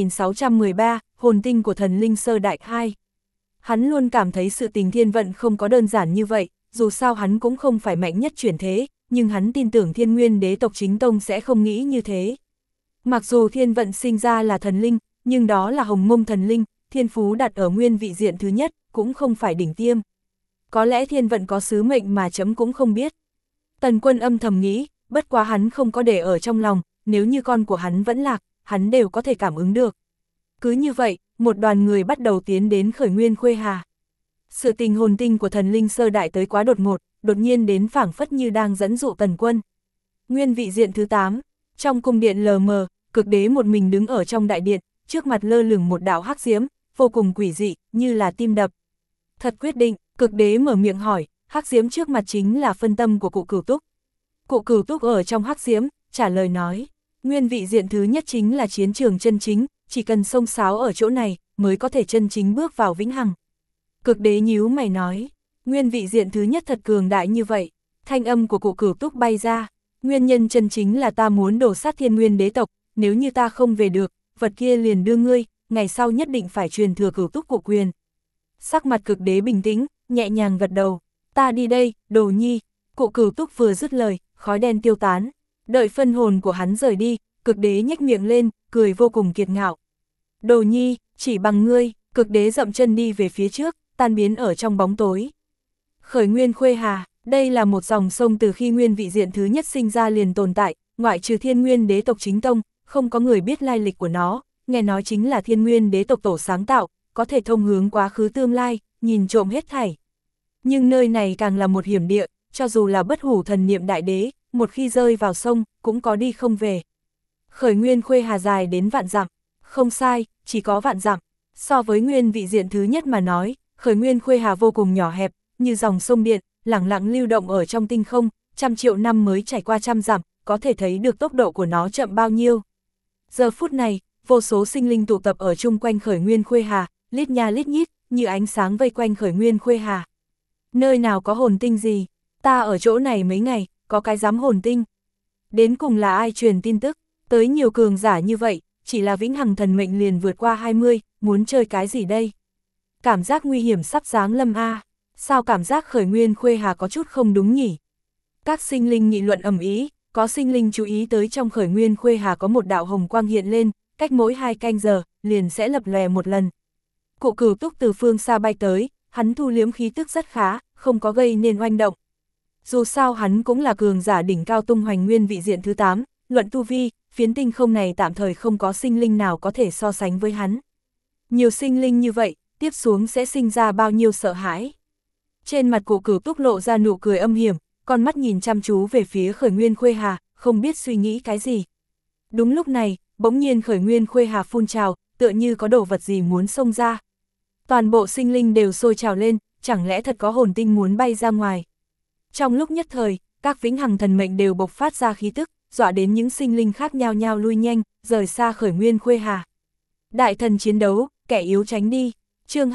2613, hồn tinh của thần linh sơ đại 2. Hắn luôn cảm thấy sự tình thiên vận không có đơn giản như vậy, dù sao hắn cũng không phải mạnh nhất chuyển thế, nhưng hắn tin tưởng Thiên Nguyên đế tộc chính tông sẽ không nghĩ như thế. Mặc dù thiên vận sinh ra là thần linh, nhưng đó là hồng mông thần linh, thiên phú đặt ở nguyên vị diện thứ nhất, cũng không phải đỉnh tiêm. Có lẽ thiên vận có sứ mệnh mà chấm cũng không biết. Tần Quân âm thầm nghĩ, bất quá hắn không có để ở trong lòng, nếu như con của hắn vẫn lạc, hắn đều có thể cảm ứng được. Cứ như vậy, một đoàn người bắt đầu tiến đến khởi nguyên khuê hà. Sự tình hồn tinh của thần linh sơ đại tới quá đột ngột, đột nhiên đến phảng phất như đang dẫn dụ Tần Quân. Nguyên vị diện thứ 8, trong cung điện lờ mờ, Cực Đế một mình đứng ở trong đại điện, trước mặt lơ lửng một đạo hắc diễm, vô cùng quỷ dị, như là tim đập. Thật quyết định, Cực Đế mở miệng hỏi, hắc diễm trước mặt chính là phân tâm của cụ Cửu Túc. Cụ Cửu Túc ở trong hắc diễm, trả lời nói, nguyên vị diện thứ nhất chính là chiến trường chân chính, chỉ cần xông xáo ở chỗ này, mới có thể chân chính bước vào vĩnh hằng. Cực Đế nhíu mày nói, nguyên vị diện thứ nhất thật cường đại như vậy, thanh âm của cụ Cửu Túc bay ra, nguyên nhân chân chính là ta muốn đổ sát Thiên Nguyên đế tộc, nếu như ta không về được, vật kia liền đưa ngươi, ngày sau nhất định phải truyền thừa Cửu Túc cụ quyền. Sắc mặt Cực Đế bình tĩnh, nhẹ nhàng gật đầu, ta đi đây, Đồ Nhi. Cụ Cửu Túc vừa dứt lời, khói đen tiêu tán, đợi phân hồn của hắn rời đi, Cực Đế nhếch miệng lên, cười vô cùng kiệt ngạo. Đồ Nhi, chỉ bằng ngươi, Cực Đế dậm chân đi về phía trước, tan biến ở trong bóng tối. Khởi nguyên khuê hà, đây là một dòng sông từ khi nguyên vị diện thứ nhất sinh ra liền tồn tại, ngoại trừ Thiên Nguyên đế tộc chính tông, không có người biết lai lịch của nó, nghe nói chính là Thiên Nguyên đế tộc tổ sáng tạo, có thể thông hướng quá khứ tương lai, nhìn trộm hết thảy. Nhưng nơi này càng là một hiểm địa, cho dù là bất hủ thần niệm đại đế, một khi rơi vào sông, cũng có đi không về. Khởi nguyên khuê hà dài đến vạn dặm, không sai, chỉ có vạn dặm. So với nguyên vị diện thứ nhất mà nói, khởi nguyên khuê hà vô cùng nhỏ hẹp, như dòng sông điện, lẳng lặng lưu động ở trong tinh không, trăm triệu năm mới trải qua trăm dặm, có thể thấy được tốc độ của nó chậm bao nhiêu. Giờ phút này, vô số sinh linh tụ tập ở chung quanh khởi nguyên khuê hà, lít nha lít nhít, như ánh sáng vây quanh khởi nguyên khuê hà. Nơi nào có hồn tinh gì, ta ở chỗ này mấy ngày, có cái dám hồn tinh. Đến cùng là ai truyền tin tức, tới nhiều cường giả như vậy, chỉ là vĩnh hằng thần mệnh liền vượt qua 20, muốn chơi cái gì đây? Cảm giác nguy hiểm sắp giáng lâm a, sao cảm giác khởi nguyên khuê hà có chút không đúng nhỉ? Các sinh linh nghị luận ầm ĩ, có sinh linh chú ý tới trong khởi nguyên khuê hà có một đạo hồng quang hiện lên, cách mỗi 2 canh giờ, liền sẽ lập lòe một lần. Cụ Cửu Túc từ phương xa bay tới, hắn thu liếm khí tức rất khá, không có gây nên oanh động. Dù sao hắn cũng là cường giả đỉnh cao tung hoành nguyên vị diện thứ 8, luận tu vi, phiến tinh không này tạm thời không có sinh linh nào có thể so sánh với hắn. Nhiều sinh linh như vậy, tiếp xuống sẽ sinh ra bao nhiêu sợ hãi. Trên mặt Cụ Cửu Túc lộ ra nụ cười âm hiểm, con mắt nhìn chăm chú về phía khởi nguyên khuê hà, không biết suy nghĩ cái gì. Đúng lúc này, bỗng nhiên khởi nguyên khuê hà phun trào, tựa như có đồ vật gì muốn xông ra. Toàn bộ sinh linh đều sôi trào lên, chẳng lẽ thật có hồn tinh muốn bay ra ngoài. Trong lúc nhất thời, các vĩnh hằng thần mệnh đều bộc phát ra khí tức, dọa đến những sinh linh khác nhao nhao lui nhanh, rời xa khởi nguyên khuê hà. Đại thần chiến đấu, kẻ yếu tránh đi. Chương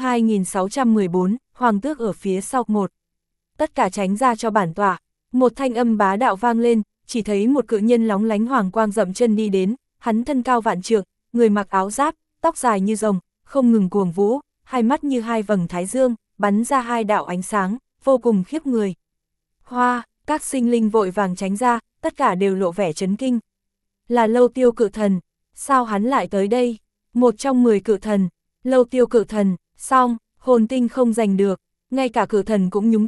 2614, Hoàng tước ở phía sau 1. Tất cả tránh ra cho bản tọa. Một thanh âm bá đạo vang lên, chỉ thấy một cự nhân lóng lánh hoàng quang dậm chân đi đến, hắn thân cao vạn trượng, người mặc áo giáp, tóc dài như rồng, không ngừng cuồng vũ, hai mắt như hai vầng thái dương, bắn ra hai đạo ánh sáng, vô cùng khiếp người. Hoa, các sinh linh vội vàng tránh ra, tất cả đều lộ vẻ chấn kinh. Là Lâu Tiêu cự thần, sao hắn lại tới đây? Một trong 10 cự thần, Lâu Tiêu cự thần, xong, hồn tinh không giành được, ngay cả cự thần cũng nhúng tay,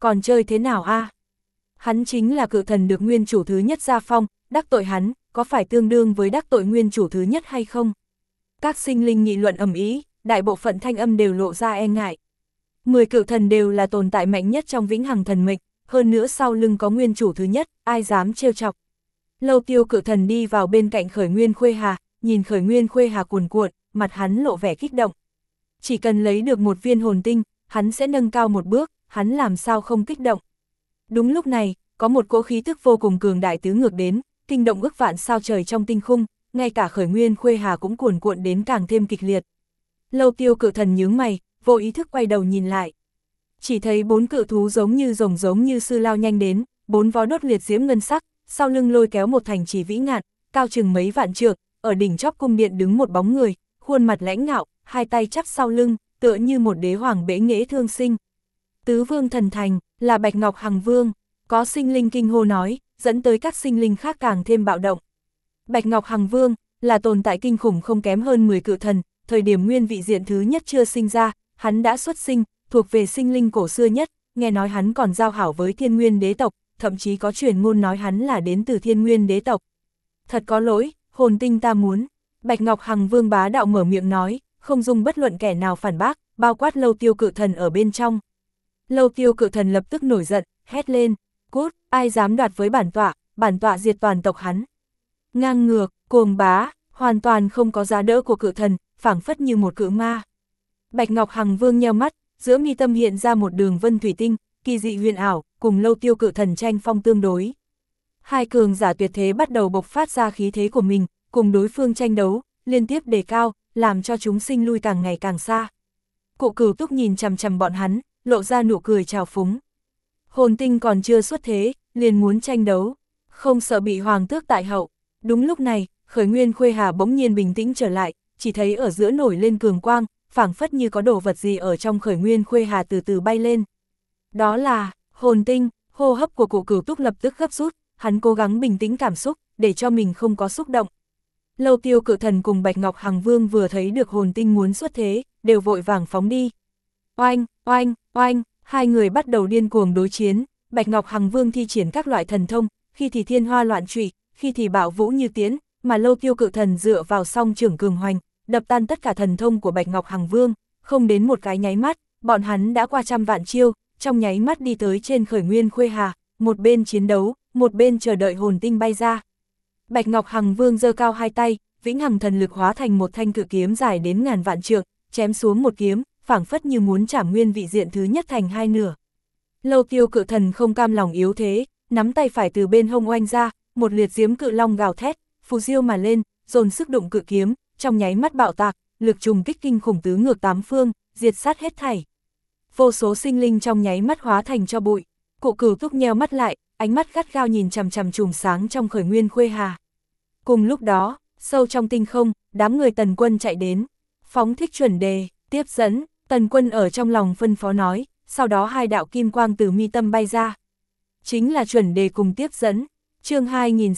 còn chơi thế nào a? Hắn chính là cự thần được nguyên chủ thứ nhất gia phong, đắc tội hắn, có phải tương đương với đắc tội nguyên chủ thứ nhất hay không? Các sinh linh nghị luận ầm ĩ, đại bộ phận thanh âm đều lộ ra e ngại. 10 cự thần đều là tồn tại mạnh nhất trong vĩnh hằng thần mệnh, hơn nữa sau lưng có nguyên chủ thứ nhất, ai dám trêu chọc. Lâu Tiêu cự thần đi vào bên cạnh Khởi Nguyên Khuê Hà, nhìn Khởi Nguyên Khuê Hà cuồn cuộn, mặt hắn lộ vẻ kích động. Chỉ cần lấy được một viên hồn tinh, hắn sẽ nâng cao một bước, hắn làm sao không kích động. Đúng lúc này, có một cỗ khí tức vô cùng cường đại tứ ngược đến, kinh động ức vạn sao trời trong tinh khung, ngay cả Khởi Nguyên Khuê Hà cũng cuồn cuộn đến càng thêm kịch liệt. Lâu Tiêu cự thần nhướng mày, vô ý thức quay đầu nhìn lại. Chỉ thấy 4 cự thú giống như rồng giống như sư lao nhanh đến, 4 vó đốt liệt diễm ngân sắc, sau lưng lôi kéo một thành trì vĩ ngạn, cao chừng mấy vạn trượng, ở đỉnh chóp cung điện đứng một bóng người, khuôn mặt lãnh ngạo, hai tay chắp sau lưng, tựa như một đế hoàng bệ nghệ thương sinh. Tứ vương thần thành, là Bạch Ngọc Hằng Vương, có sinh linh kinh hô nói, dẫn tới các sinh linh khác càng thêm bạo động. Bạch Ngọc Hằng Vương, là tồn tại kinh khủng không kém hơn 10 cự thần, thời điểm nguyên vị diện thứ nhất chưa sinh ra, hắn đã xuất sinh, thuộc về sinh linh cổ xưa nhất, nghe nói hắn còn giao hảo với Thiên Nguyên đế tộc, thậm chí có truyền ngôn nói hắn là đến từ Thiên Nguyên đế tộc. Thật có lỗi, hồn tinh ta muốn. Bạch Ngọc Hằng Vương bá đạo mở miệng nói, không dung bất luận kẻ nào phản bác, bao quát Lâu Tiêu cự thần ở bên trong. Lâu Tiêu cự thần lập tức nổi giận, hét lên, cút, ai dám đoạt với bản tọa diệt toàn tộc hắn. Ngang ngược, cuồng bá, hoàn toàn không có giá đỡ của cự thần, phảng phất như một cự ma. Bạch Ngọc Hằng Vương nheo mắt, giữa mi tâm hiện ra một đường vân thủy tinh, kỳ dị huyền ảo, cùng Lâu Tiêu cự thần tranh phong tương đối. Hai cường giả tuyệt thế bắt đầu bộc phát ra khí thế của mình, cùng đối phương tranh đấu, liên tiếp đề cao, làm cho chúng sinh lui càng ngày càng xa. Cụ Cửu Túc nhìn chằm chằm bọn hắn, lộ ra nụ cười trào phúng. Hồn tinh còn chưa xuất thế, liền muốn tranh đấu, không sợ bị hoàng tước tại hậu. Đúng lúc này, Khởi Nguyên Khuê Hà bỗng nhiên bình tĩnh trở lại, chỉ thấy ở giữa nổi lên cường quang, phảng phất như có đồ vật gì ở trong Khởi Nguyên Khuê Hà từ từ bay lên. Đó là hồn tinh. Hô hấp của Cụ Cửu Túc lập tức gấp rút, hắn cố gắng bình tĩnh cảm xúc, để cho mình không có xúc động. Lâu Tiêu cự thần cùng Bạch Ngọc Hằng Vương vừa thấy được hồn tinh muốn xuất thế, đều vội vàng phóng đi. Oanh, oanh, oanh, hai người bắt đầu điên cuồng đối chiến, Bạch Ngọc Hằng Vương thi triển các loại thần thông, khi thì thiên hoa loạn trụy, khi thì bạo vũ như tiến, mà Lâu Tiêu cự thần dựa vào song trưởng cường hoành, đập tan tất cả thần thông của Bạch Ngọc Hằng Vương, không đến một cái nháy mắt, bọn hắn đã qua trăm vạn chiêu, trong nháy mắt đi tới trên Khởi Nguyên Khuê Hà, một bên chiến đấu, một bên chờ đợi hồn tinh bay ra. Bạch Ngọc Hằng Vương giơ cao hai tay, vĩnh hằng thần lực hóa thành một thanh cự kiếm dài đến ngàn vạn trượng, chém xuống một kiếm, phảng phất như muốn chảm nguyên vị diện thứ nhất thành hai nửa. Lâu Tiêu cự thần không cam lòng yếu thế, nắm tay phải từ bên hông oanh ra, một liệt diễm cự long gào thét, phù diêu mà lên, dồn sức đụng cự kiếm, trong nháy mắt bạo tạc, lực trùng kích kinh khủng tứ ngược tám phương, diệt sát hết thảy. Vô số sinh linh trong nháy mắt hóa thành cho bụi. Cụ Cửu Túc nheo mắt lại, ánh mắt gắt gao nhìn chằm chằm chùm sáng trong Khởi Nguyên Khuê Hà. Cùng lúc đó, sâu trong tinh không, đám người Tần Quân chạy đến, phóng thích chuẩn đề, tiếp dẫn. Tần Quân ở trong lòng phân phó nói, sau đó hai đạo kim quang từ mi tâm bay ra. Chính là chuẩn đề cùng tiếp dẫn. Chương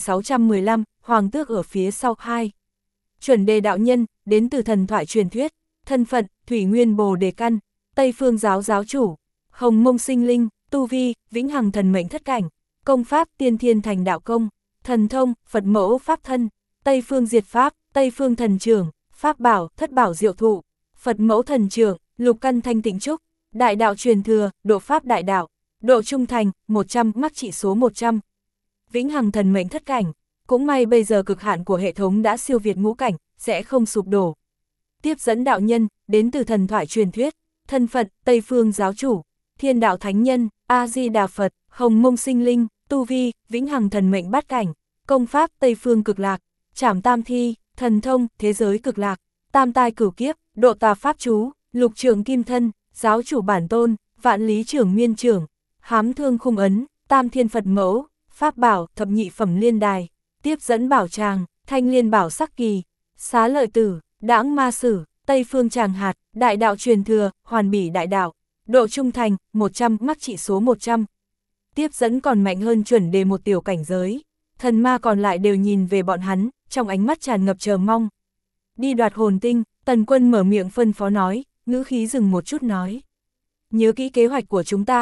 2615, Hoàng tước ở phía sau 2. Chuẩn đề đạo nhân, đến từ thần thoại truyền thuyết, thân phận, Thủy Nguyên Bồ Đề Căn, Tây Phương giáo giáo chủ, Hồng Mông sinh linh, tu vi, vĩnh hằng thần mệnh thất cảnh, công pháp tiên thiên thành đạo công, thần thông, Phật mẫu pháp thân, Tây Phương diệt pháp, Tây Phương thần trưởng, pháp bảo, thất bảo diệu thụ, Phật mẫu thần trưởng, lục căn thanh tịnh trúc, đại đạo truyền thừa, độ pháp đại đạo, độ trung thành, 100, mắc trị số 100. Vĩnh hằng thần mệnh thất cảnh, cũng may bây giờ cực hạn của hệ thống đã siêu việt ngũ cảnh, sẽ không sụp đổ. Tiếp dẫn đạo nhân, đến từ thần thoại truyền thuyết, thân phận, Tây Phương giáo chủ, Thiên đạo thánh nhân, A-di-đà Phật, Hồng Mông sinh linh, tu vi, vĩnh hằng thần mệnh bát cảnh, công pháp Tây Phương cực lạc, trảm tam thi, thần thông, thế giới cực lạc, tam tai cửu kiếp, độ tà pháp chú, lục trưởng kim thân, giáo chủ bản tôn, vạn lý trưởng miên trưởng, hám thương khung ấn, tam thiên Phật mẫu, pháp bảo, thập nhị phẩm liên đài, tiếp dẫn bảo tràng, thanh liên bảo sắc kỳ, xá lợi tử, đãng ma sử, Tây Phương tràng hạt, đại đạo truyền thừa, hoàn bỉ đại đạo, độ trung thành, 100, mắc trị số 100. Tiếp dẫn còn mạnh hơn chuẩn đề một tiểu cảnh giới. Thần ma còn lại đều nhìn về bọn hắn, trong ánh mắt tràn ngập chờ mong. Đi đoạt hồn tinh, Tần Quân mở miệng phân phó nói, ngữ khí dừng một chút nói. Nhớ kỹ kế hoạch của chúng ta,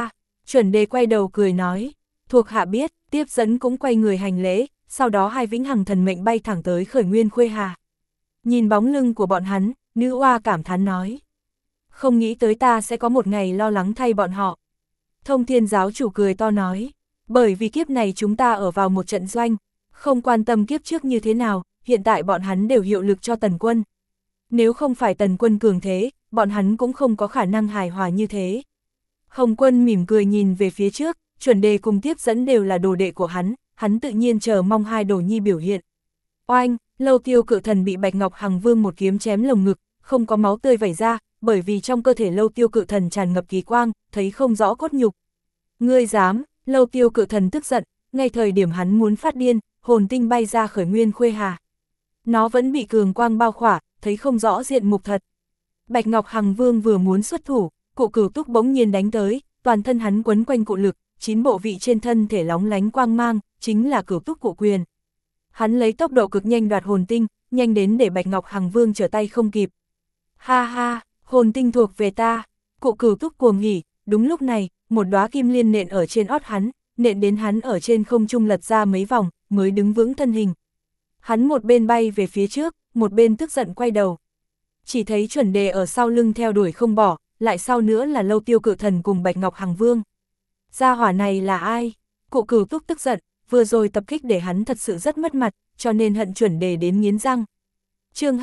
Chuẩn đề quay đầu cười nói, thuộc hạ biết, tiếp dẫn cũng quay người hành lễ, sau đó hai vĩnh hằng thần mệnh bay thẳng tới Khởi Nguyên Khuê Hà. Nhìn bóng lưng của bọn hắn, nữ oa cảm thán nói. Không nghĩ tới ta sẽ có một ngày lo lắng thay bọn họ. Thông Thiên giáo chủ cười to nói, bởi vì kiếp này chúng ta ở vào một trận doanh, không quan tâm kiếp trước như thế nào, hiện tại bọn hắn đều hiệu lực cho Tần Quân. Nếu không phải Tần Quân cường thế, bọn hắn cũng không có khả năng hài hòa như thế. Hồng Quân mỉm cười nhìn về phía trước, Chuẩn Đề cùng tiếp dẫn đều là đồ đệ của hắn tự nhiên chờ mong hai đồ nhi biểu hiện. Oanh, Lâu Tiêu Cự Thần bị Bạch Ngọc Hằng Vương một kiếm chém lồng ngực, không có máu tươi vẩy ra, bởi vì trong cơ thể Lâu Tiêu Cự Thần tràn ngập kỳ quang, thấy không rõ cốt nhục. Ngươi dám? Lâu Tiêu Cự Thần tức giận, ngay thời điểm hắn muốn phát điên, hồn tinh bay ra Khởi Nguyên Khuê Hà. Nó vẫn bị cường quang bao khỏa, thấy không rõ diện mục thật. Bạch Ngọc Hằng Vương vừa muốn xuất thủ, Cụ Cửu Túc bỗng nhiên đánh tới, toàn thân hắn quấn quanh cụ lực, 9 bộ vị trên thân thể lóng lánh quang mang, chính là Cửu Túc Cụ Quyền. Hắn lấy tốc độ cực nhanh đoạt hồn tinh, nhanh đến để Bạch Ngọc Hằng Vương trở tay không kịp. Ha ha, hồn tinh thuộc về ta. Cụ Cửu Túc cuồng hỉ, đúng lúc này, một đóa kim liên nện ở trên ót hắn, nện đến hắn ở trên không trung lật ra mấy vòng, mới đứng vững thân hình. Hắn một bên bay về phía trước, một bên tức giận quay đầu. Chỉ thấy Chuẩn Đề ở sau lưng theo đuổi không bỏ, lại sau nữa là Lâu Tiêu Cự Thần cùng Bạch Ngọc Hằng Vương. Gia hỏa này là ai? Cụ Cửu Túc tức giận, vừa rồi tập kích để hắn thật sự rất mất mặt, cho nên hận Chuẩn Đề đến nghiến răng. Chương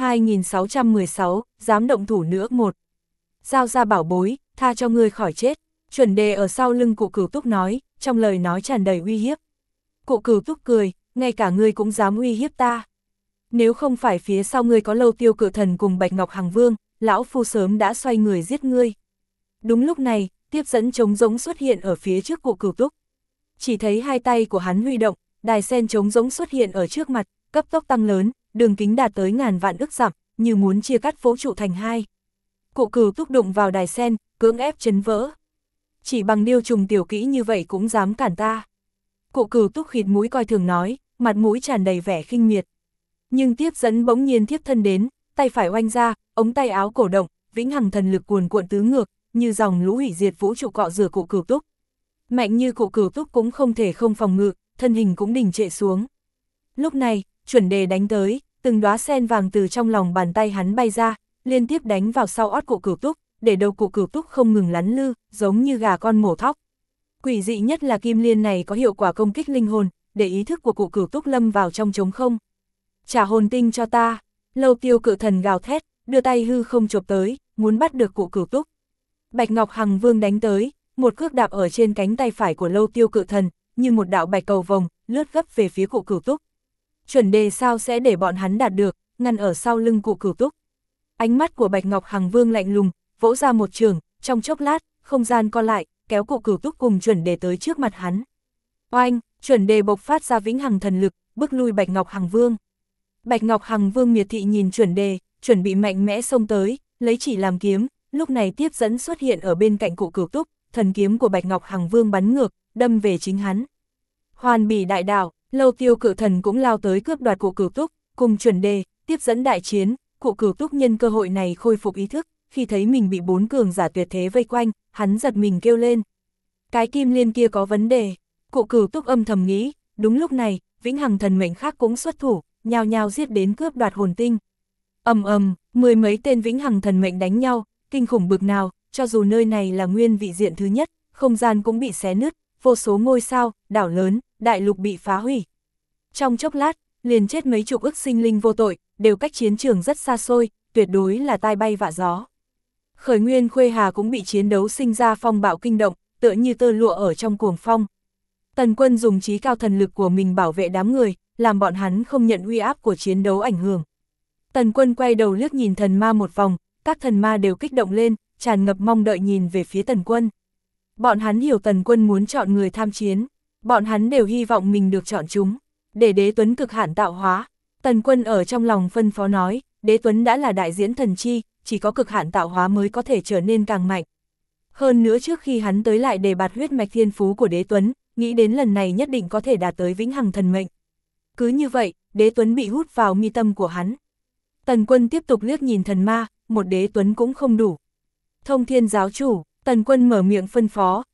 2616, dám động thủ nữa 1. Giao ra bảo bối, tha cho ngươi khỏi chết. Chuẩn Đề ở sau lưng Cụ Cửu Túc nói, trong lời nói tràn đầy uy hiếp. Cụ Cửu Túc cười, ngay cả ngươi cũng dám uy hiếp ta. Nếu không phải phía sau ngươi có Lâu Tiêu Cự Thần cùng Bạch Ngọc Hằng Vương, lão phu sớm đã xoay người giết ngươi. Đúng lúc này, tiếp dẫn trống rỗng xuất hiện ở phía trước Cụ Cửu Túc. Chỉ thấy hai tay của hắn huy động, đài sen trống rỗng xuất hiện ở trước mặt, cấp tốc tăng lớn, đường kính đạt tới ngàn vạn ức dặm, như muốn chia cắt vũ trụ thành hai. Cụ Cửu Túc đụng vào đài sen, cưỡng ép chấn vỡ. Chỉ bằng điêu trùng tiểu kỹ như vậy cũng dám cản ta. Cụ Cửu Túc khịt mũi coi thường nói, mặt mũi tràn đầy vẻ khinh miệt. Nhưng tiếp dẫn bỗng nhiên thiếp thân đến, tay phải oanh ra, ống tay áo cổ động, vĩnh hằng thần lực cuồn cuộn tứ ngược, như dòng lũ hủy diệt vũ trụ cọ rửa Cụ Cửu Túc. Mạnh như Cụ Cửu Túc cũng không thể không phòng ngự, thân hình cũng đình trệ xuống. Lúc này, Chuẩn Đề đánh tới, từng đóa sen vàng từ trong lòng bàn tay hắn bay ra, liên tiếp đánh vào sau ót Cụ Cửu Túc, để đầu Cụ Cửu Túc không ngừng lắn lư, giống như gà con mổ thóc. Quỷ dị nhất là kim liên này có hiệu quả công kích linh hồn, để ý thức của Cụ Cửu Túc lâm vào trong trống không. Trả hồn tinh cho ta. Lâu Tiêu Cự Thần gào thét, đưa tay hư không chộp tới, muốn bắt được Cụ Cửu Túc. Bạch Ngọc Hằng Vương đánh tới, một cước đạp ở trên cánh tay phải của Lâu Tiêu Cự Thần, như một đạo bạch cầu vồng, lướt gấp về phía Cụ Cửu Túc. Chuẩn Đề sao sẽ để bọn hắn đạt được, ngăn ở sau lưng Cụ Cửu Túc. Ánh mắt của Bạch Ngọc Hằng Vương lạnh lùng, vỗ ra một chưởng, trong chốc lát, không gian co lại, kéo Cụ Cửu Túc cùng Chuẩn Đề tới trước mặt hắn. Oanh, Chuẩn Đề bộc phát ra vĩnh hằng thần lực, bức lui Bạch Ngọc Hằng Vương. Bạch Ngọc Hằng Vương miệt thị nhìn Chuẩn Đề, chuẩn bị mạnh mẽ xông tới, lấy chỉ làm kiếm, lúc này tiếp dẫn xuất hiện ở bên cạnh Cụ Cửu Túc, thần kiếm của Bạch Ngọc Hằng Vương bắn ngược, đâm về chính hắn. Hoàn Bỉ đại đảo, Lâu Tiêu Cự Thần cũng lao tới cướp đoạt Cụ Cửu Túc, cùng Chuẩn Đề, tiếp dẫn đại chiến, Cụ Cửu Túc nhân cơ hội này khôi phục ý thức, khi thấy mình bị 4 cường giả tuyệt thế vây quanh, hắn giật mình kêu lên. Cái kim liên kia có vấn đề, Cụ Cửu Túc âm thầm nghĩ, đúng lúc này, vĩnh hằng thần mệnh khác cũng xuất thủ, nhao nhao giết đến cướp đoạt hồn tinh. Ầm ầm, 10 mấy tên vĩnh hằng thần mệnh đánh nhau, kinh khủng bực nào, cho dù nơi này là nguyên vị diện thứ nhất, không gian cũng bị xé nứt, vô số ngôi sao, đảo lớn, đại lục bị phá hủy. Trong chốc lát, liền chết mấy chục ức sinh linh vô tội, đều cách chiến trường rất xa xôi, tuyệt đối là tai bay vạ gió. Khởi Nguyên Khuê Hà cũng bị chiến đấu sinh ra phong bạo kinh động, tựa như tơ lụa ở trong cuồng phong. Tần Quân dùng trí cao thần lực của mình bảo vệ đám người, làm bọn hắn không nhận uy áp của chiến đấu ảnh hưởng. Tần Quân quay đầu liếc nhìn thần ma một vòng, các thần ma đều kích động lên, tràn ngập mong đợi nhìn về phía Tần Quân. Bọn hắn hiểu Tần Quân muốn chọn người tham chiến, bọn hắn đều hy vọng mình được chọn chúng, để Đế Tuấn cực hạn tạo hóa. Tần Quân ở trong lòng phân phó nói, Đế Tuấn đã là đại diễn thần chi, chỉ có cực hạn tạo hóa mới có thể trở nên càng mạnh. Hơn nữa trước khi hắn tới lại đề bạt huyết mạch thiên phú của Đế Tuấn, nghĩ đến lần này nhất định có thể đạt tới vĩnh hằng thần mệnh. Cứ như vậy, Đế Tuấn bị hút vào mi tâm của hắn. Tần Quân tiếp tục liếc nhìn thần ma, một Đế Tuấn cũng không đủ. Thông Thiên giáo chủ, Tần Quân mở miệng phân phó,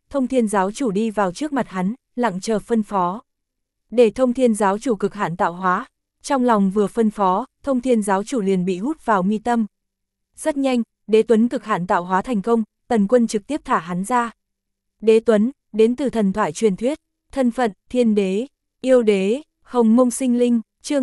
Thông Thiên giáo chủ đi vào trước mặt hắn, lặng chờ phân phó. Để Thông Thiên giáo chủ cực hạn tạo hóa. Trong lòng vừa phân phó, Thông Thiên giáo chủ liền bị hút vào mi tâm. Rất nhanh, Đế Tuấn cực hạn tạo hóa thành công, Tần Quân trực tiếp thả hắn ra. Đế Tuấn, đến từ thần thoại truyền thuyết, thân phận, thiên đế, yêu đế, hồng mông sinh linh, chương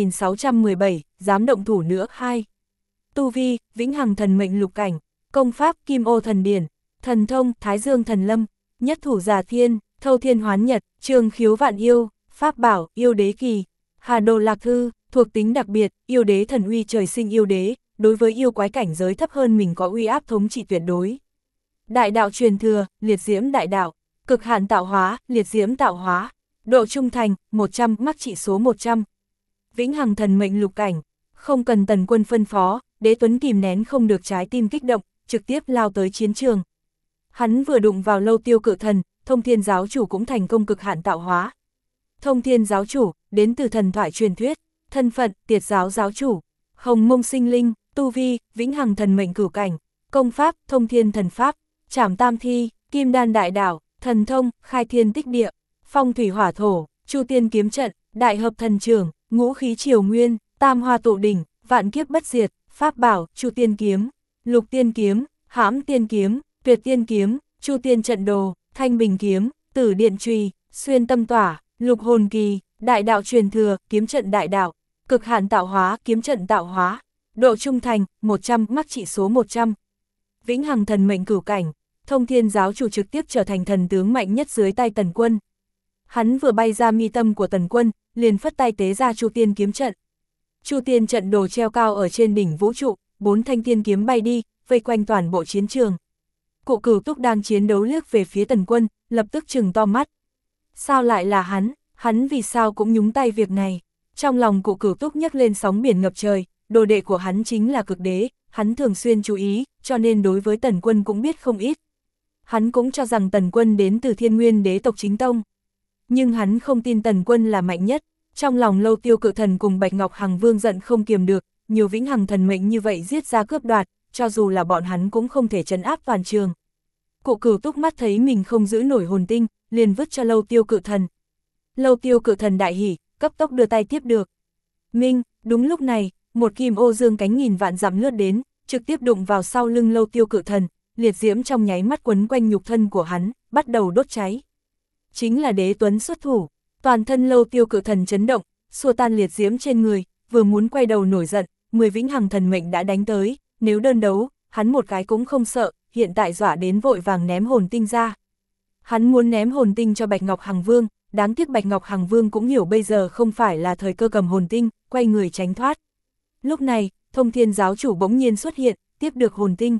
2617, dám động thủ nữa 2. Tu vi, vĩnh hằng thần mệnh lục cảnh, công pháp, kim ô thần điển, thần thông, thái dương thần lâm, nhất thủ giả thiên, thâu thiên hoán nhật, trường khiếu vạn yêu, pháp bảo, yêu đế kỳ, hà đồ lạc thư, thuộc tính đặc biệt, yêu đế thần uy trời sinh yêu đế, đối với yêu quái cảnh giới thấp hơn mình có uy áp thống trị tuyệt đối. Đại đạo truyền thừa, liệt diễm đại đạo, cực hạn tạo hóa, liệt diễm tạo hóa, độ trung thành, 100, mắc trị số 100. Vĩnh hằng thần mệnh lục cảnh, không cần Tần Quân phân phó, Đế Tuấn kìm nén không được trái tim kích động, trực tiếp lao tới chiến trường. Hắn vừa đụng vào Lâu Tiêu Cự Thần, Thông Thiên giáo chủ cũng thành công cực hạn tạo hóa. Thông Thiên giáo chủ, đến từ thần thoại truyền thuyết, thân phận, Tiệt giáo giáo chủ, hồng mông sinh linh, tu vi, vĩnh hằng thần mệnh cửu cảnh, công pháp, Thông Thiên thần pháp, trảm tam thi, kim đan đại đạo, thần thông, khai thiên tích địa, phong thủy hỏa thổ, chu tiên kiếm trận, đại hợp thần trưởng, ngũ khí triều nguyên, tam hoa tụ đỉnh, vạn kiếp bất diệt, pháp bảo, chu tiên kiếm, lục tiên kiếm, hãm tiên kiếm, tuyệt tiên kiếm, chu tiên trận đồ, thanh bình kiếm, tử điện trùy, xuyên tâm tỏa, lục hồn kỳ, đại đạo truyền thừa, kiếm trận đại đạo, cực hạn tạo hóa, kiếm trận tạo hóa, độ trung thành, 100, mắc trị số 100. Vĩnh hằng thần mệnh cửu cảnh, Thông Thiên giáo chủ trực tiếp trở thành thần tướng mạnh nhất dưới tay Tần Quân. Hắn vừa bay ra mi tâm của Tần Quân, liền phất tay tế ra chu tiên kiếm trận. Chu tiên trận đồ treo cao ở trên đỉnh vũ trụ, 4 thanh tiên kiếm bay đi, vây quanh toàn bộ chiến trường. Cụ Cửu Túc đang chiến đấu liếc về phía Tần Quân, lập tức trừng to mắt. Sao lại là hắn vì sao cũng nhúng tay việc này? Trong lòng Cụ Cửu Túc nhấc lên sóng biển ngập trời, đồ đệ của hắn chính là cực đế, hắn thường xuyên chú ý, cho nên đối với Tần Quân cũng biết không ít. Hắn cũng cho rằng Tần Quân đến từ Thiên Nguyên đế tộc chính tông. Nhưng hắn không tin Tần Quân là mạnh nhất, trong lòng Lâu Tiêu Cự Thần cùng Bạch Ngọc Hằng Vương giận không kiềm được, nhiều vĩnh hằng thần mệnh như vậy giết ra cướp đoạt, cho dù là bọn hắn cũng không thể trấn áp toàn trường. Cụ Cửu Túc mắt thấy mình không giữ nổi hồn tinh, liền vứt cho Lâu Tiêu Cự Thần. Lâu Tiêu Cự Thần đại hỉ, cấp tốc đưa tay tiếp được. Minh, đúng lúc này, một kim ô dương cánh nghìn vạn dặm lướt đến, trực tiếp đụng vào sau lưng Lâu Tiêu Cự Thần, liệt diễm trong nháy mắt quấn quanh nhục thân của hắn, bắt đầu đốt cháy. Chính là Đế Tuấn xuất thủ, toàn thân Lâu Tiêu Cự Thần chấn động, xua tan liệt diễm trên người, vừa muốn quay đầu nổi giận, 10 vĩnh hằng thần mệnh đã đánh tới, nếu đơn đấu, hắn một cái cũng không sợ, hiện tại dọa đến vội vàng ném hồn tinh ra. Hắn muốn ném hồn tinh cho Bạch Ngọc Hằng Vương, đáng tiếc Bạch Ngọc Hằng Vương cũng hiểu bây giờ không phải là thời cơ cầm hồn tinh, quay người tránh thoát. Lúc này, Thông Thiên giáo chủ bỗng nhiên xuất hiện, tiếp được hồn tinh.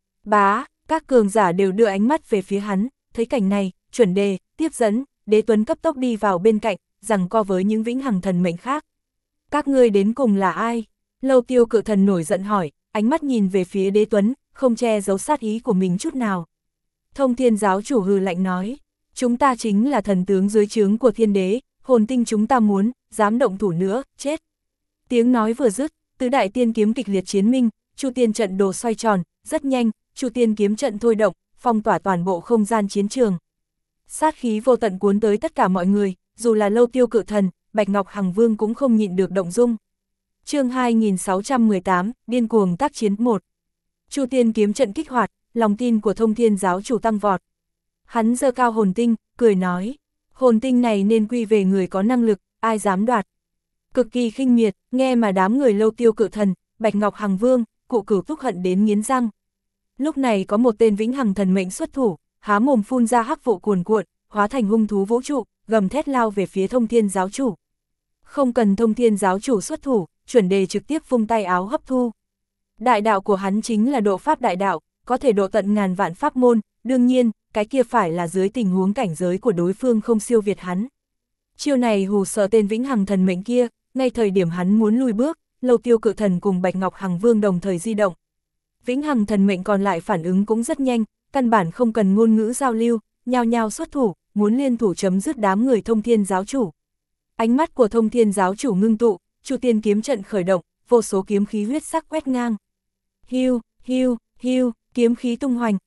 Bá, các cường giả đều đưa ánh mắt về phía hắn, thấy cảnh này, chuẩn đề, tiếp dẫn, Đế Tuấn cấp tốc đi vào bên cạnh, giằng co với những vĩnh hằng thần mệnh khác. Các ngươi đến cùng là ai? Lâu Tiêu Cự Thần nổi giận hỏi, ánh mắt nhìn về phía Đế Tuấn, không che giấu sát ý của mình chút nào. Thông Thiên giáo chủ hừ lạnh nói, chúng ta chính là thần tướng dưới trướng của thiên đế, hồn tinh chúng ta muốn, dám động thủ nữa, chết. Tiếng nói vừa dứt, tứ đại tiên kiếm kịch liệt chiến minh, chu tiên trận đồ xoay tròn, rất nhanh, chu tiên kiếm trận thôi động, phong tỏa toàn bộ không gian chiến trường. Sát khí vô tận cuốn tới tất cả mọi người, dù là Lâu Tiêu Cự Thần, Bạch Ngọc Hằng Vương cũng không nhịn được động dung. Chương 2618, điên cuồng tác chiến 1. Chu tiên kiếm trận kích hoạt, lòng tin của Thông Thiên giáo chủ tăng vọt. Hắn giơ cao hồn tinh, cười nói, hồn tinh này nên quy về người có năng lực, ai dám đoạt. Cực kỳ khinh miệt, nghe mà đám người Lâu Tiêu Cự Thần, Bạch Ngọc Hằng Vương, Cụ Cửu Túc hận đến nghiến răng. Lúc này có một tên vĩnh hằng thần mệnh xuất thủ, há mồm phun ra hắc vụ cuồn cuộn, hóa thành hung thú vũ trụ, gầm thét lao về phía Thông Thiên giáo chủ. Không cần Thông Thiên giáo chủ xuất thủ, chuẩn đề trực tiếp vung tay áo hấp thu. Đại đạo của hắn chính là độ pháp đại đạo, có thể độ tận ngàn vạn pháp môn, đương nhiên, cái kia phải là dưới tình huống cảnh giới của đối phương không siêu việt hắn. Chiêu này hù sợ tên vĩnh hằng thần mệnh kia, ngay thời điểm hắn muốn lui bước, Lâu Tiêu Cự Thần cùng Bạch Ngọc Hằng Vương đồng thời di động. Vĩnh hằng thần mệnh còn lại phản ứng cũng rất nhanh, căn bản không cần ngôn ngữ giao lưu, nhao nhao xuất thủ, muốn liên thủ chấm dứt đám người Thông Thiên giáo chủ. Ánh mắt của Thông Thiên giáo chủ ngưng tụ, chu tiên kiếm trận khởi động, vô số kiếm khí huyết sắc quét ngang. Hiu, hiu, hiu, kiếm khí tung hoành,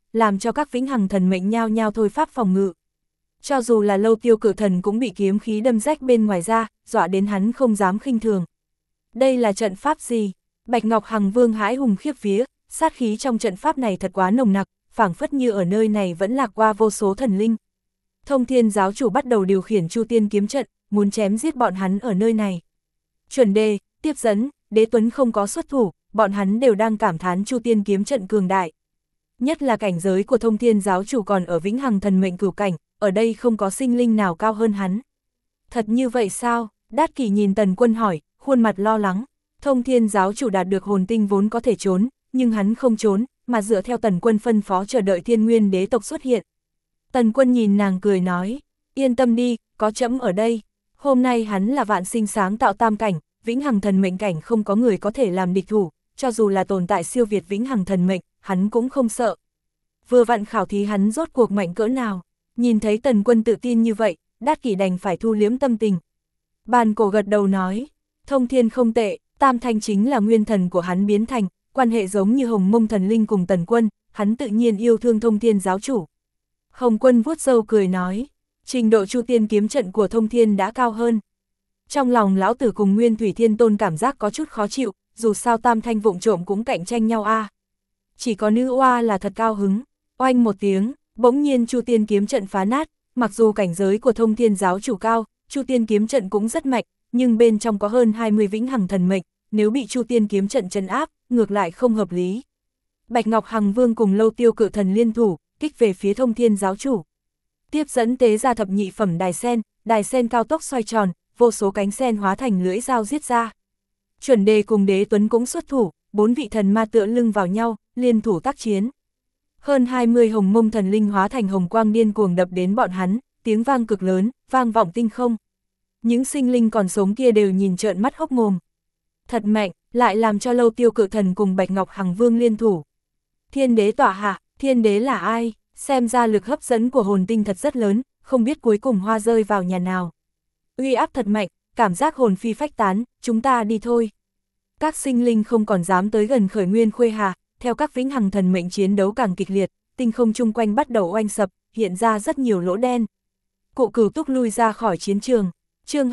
làm cho các vĩnh hằng thần mệnh nhao nhao thôi pháp phòng ngự. Cho dù là Lâu Tiêu Cự Thần cũng bị kiếm khí đâm rách bên ngoài ra, dọa đến hắn không dám khinh thường. Đây là trận pháp gì? Bạch Ngọc Hằng Vương hãi hùng khiếp vía, sát khí trong trận pháp này thật quá nồng nặc, phảng phất như ở nơi này vẫn lạc qua vô số thần linh. Thông Thiên giáo chủ bắt đầu điều khiển Chu Tiên kiếm trận, muốn chém giết bọn hắn ở nơi này. Chuẩn Đề, Tiếp Dẫn, Đế Tuấn không có xuất thủ, bọn hắn đều đang cảm thán Chu Tiên kiếm trận cường đại. Nhất là cảnh giới của Thông Thiên giáo chủ còn ở vĩnh hằng thần mệnh cửu cảnh, ở đây không có sinh linh nào cao hơn hắn. Thật như vậy sao? Đát Kỷ nhìn Tần Quân hỏi, khuôn mặt lo lắng. Thông Thiên giáo chủ đạt được hồn tinh vốn có thể trốn, nhưng hắn không trốn, mà dựa theo Tần Quân phân phó chờ đợi Thiên Nguyên đế tộc xuất hiện. Tần Quân nhìn nàng cười nói, yên tâm đi, có trẫm ở đây. Hôm nay hắn là vạn sinh sáng tạo tam cảnh, vĩnh hằng thần mệnh cảnh không có người có thể làm địch thủ, cho dù là tồn tại siêu việt vĩnh hằng thần mệnh, hắn cũng không sợ. Vừa vặn khảo thí hắn rốt cuộc mạnh cỡ nào, nhìn thấy Tần Quân tự tin như vậy, Đát Kỷ đành phải thu liếm tâm tình. Bàn cổ gật đầu nói, Thông Thiên không tệ, Tam Thanh chính là nguyên thần của hắn biến thành, quan hệ giống như Hồng Mông thần linh cùng Tần Quân, hắn tự nhiên yêu thương Thông Thiên giáo chủ. Hồng Quân vuốt râu cười nói, trình độ Chu Tiên kiếm trận của Thông Thiên đã cao hơn. Trong lòng lão tử cùng Nguyên Thủy Thiên Tôn cảm giác có chút khó chịu, dù sao Tam Thanh vụng trộm cũng cạnh tranh nhau a. Chỉ có nữ oa là thật cao hứng. Oanh một tiếng, bỗng nhiên Chu Tiên kiếm trận phá nát, mặc dù cảnh giới của Thông Thiên giáo chủ cao, Chu Tiên kiếm trận cũng rất mạnh, nhưng bên trong có hơn 20 vĩnh hằng thần mệnh, nếu bị Chu Tiên kiếm trận trấn áp, ngược lại không hợp lý. Bạch Ngọc Hằng Vương cùng Lâu Tiêu Cự Thần liên thủ, kích về phía Thông Thiên giáo chủ. Tiếp dẫn tế ra thập nhị phẩm đài sen cao tốc xoay tròn, vô số cánh sen hóa thành lưỡi dao giết ra. Chuẩn Đề cùng Đế Tuấn cũng xuất thủ, 4 vị thần ma tựa lưng vào nhau, liên thủ tác chiến. Hơn 20 hồng mông thần linh hóa thành hồng quang điên cuồng đập đến bọn hắn, tiếng vang cực lớn, vang vọng tinh không. Những sinh linh còn sống kia đều nhìn trợn mắt hốc mồm. Thật mạnh, lại làm cho Lâu Tiêu Cự Thần cùng Bạch Ngọc Hằng Vương liên thủ. Thiên đế tọa hạ, thiên đế là ai? Xem ra lực hấp dẫn của hồn tinh thật rất lớn, không biết cuối cùng hoa rơi vào nhà nào. Uy áp thật mạnh, cảm giác hồn phi phách tán, chúng ta đi thôi. Các sinh linh không còn dám tới gần Khởi Nguyên Khuê Hà, theo các vĩnh hằng thần mệnh chiến đấu càng kịch liệt, tinh không chung quanh bắt đầu oanh sập, hiện ra rất nhiều lỗ đen. Cụ Cửu Túc lui ra khỏi chiến trường. Chương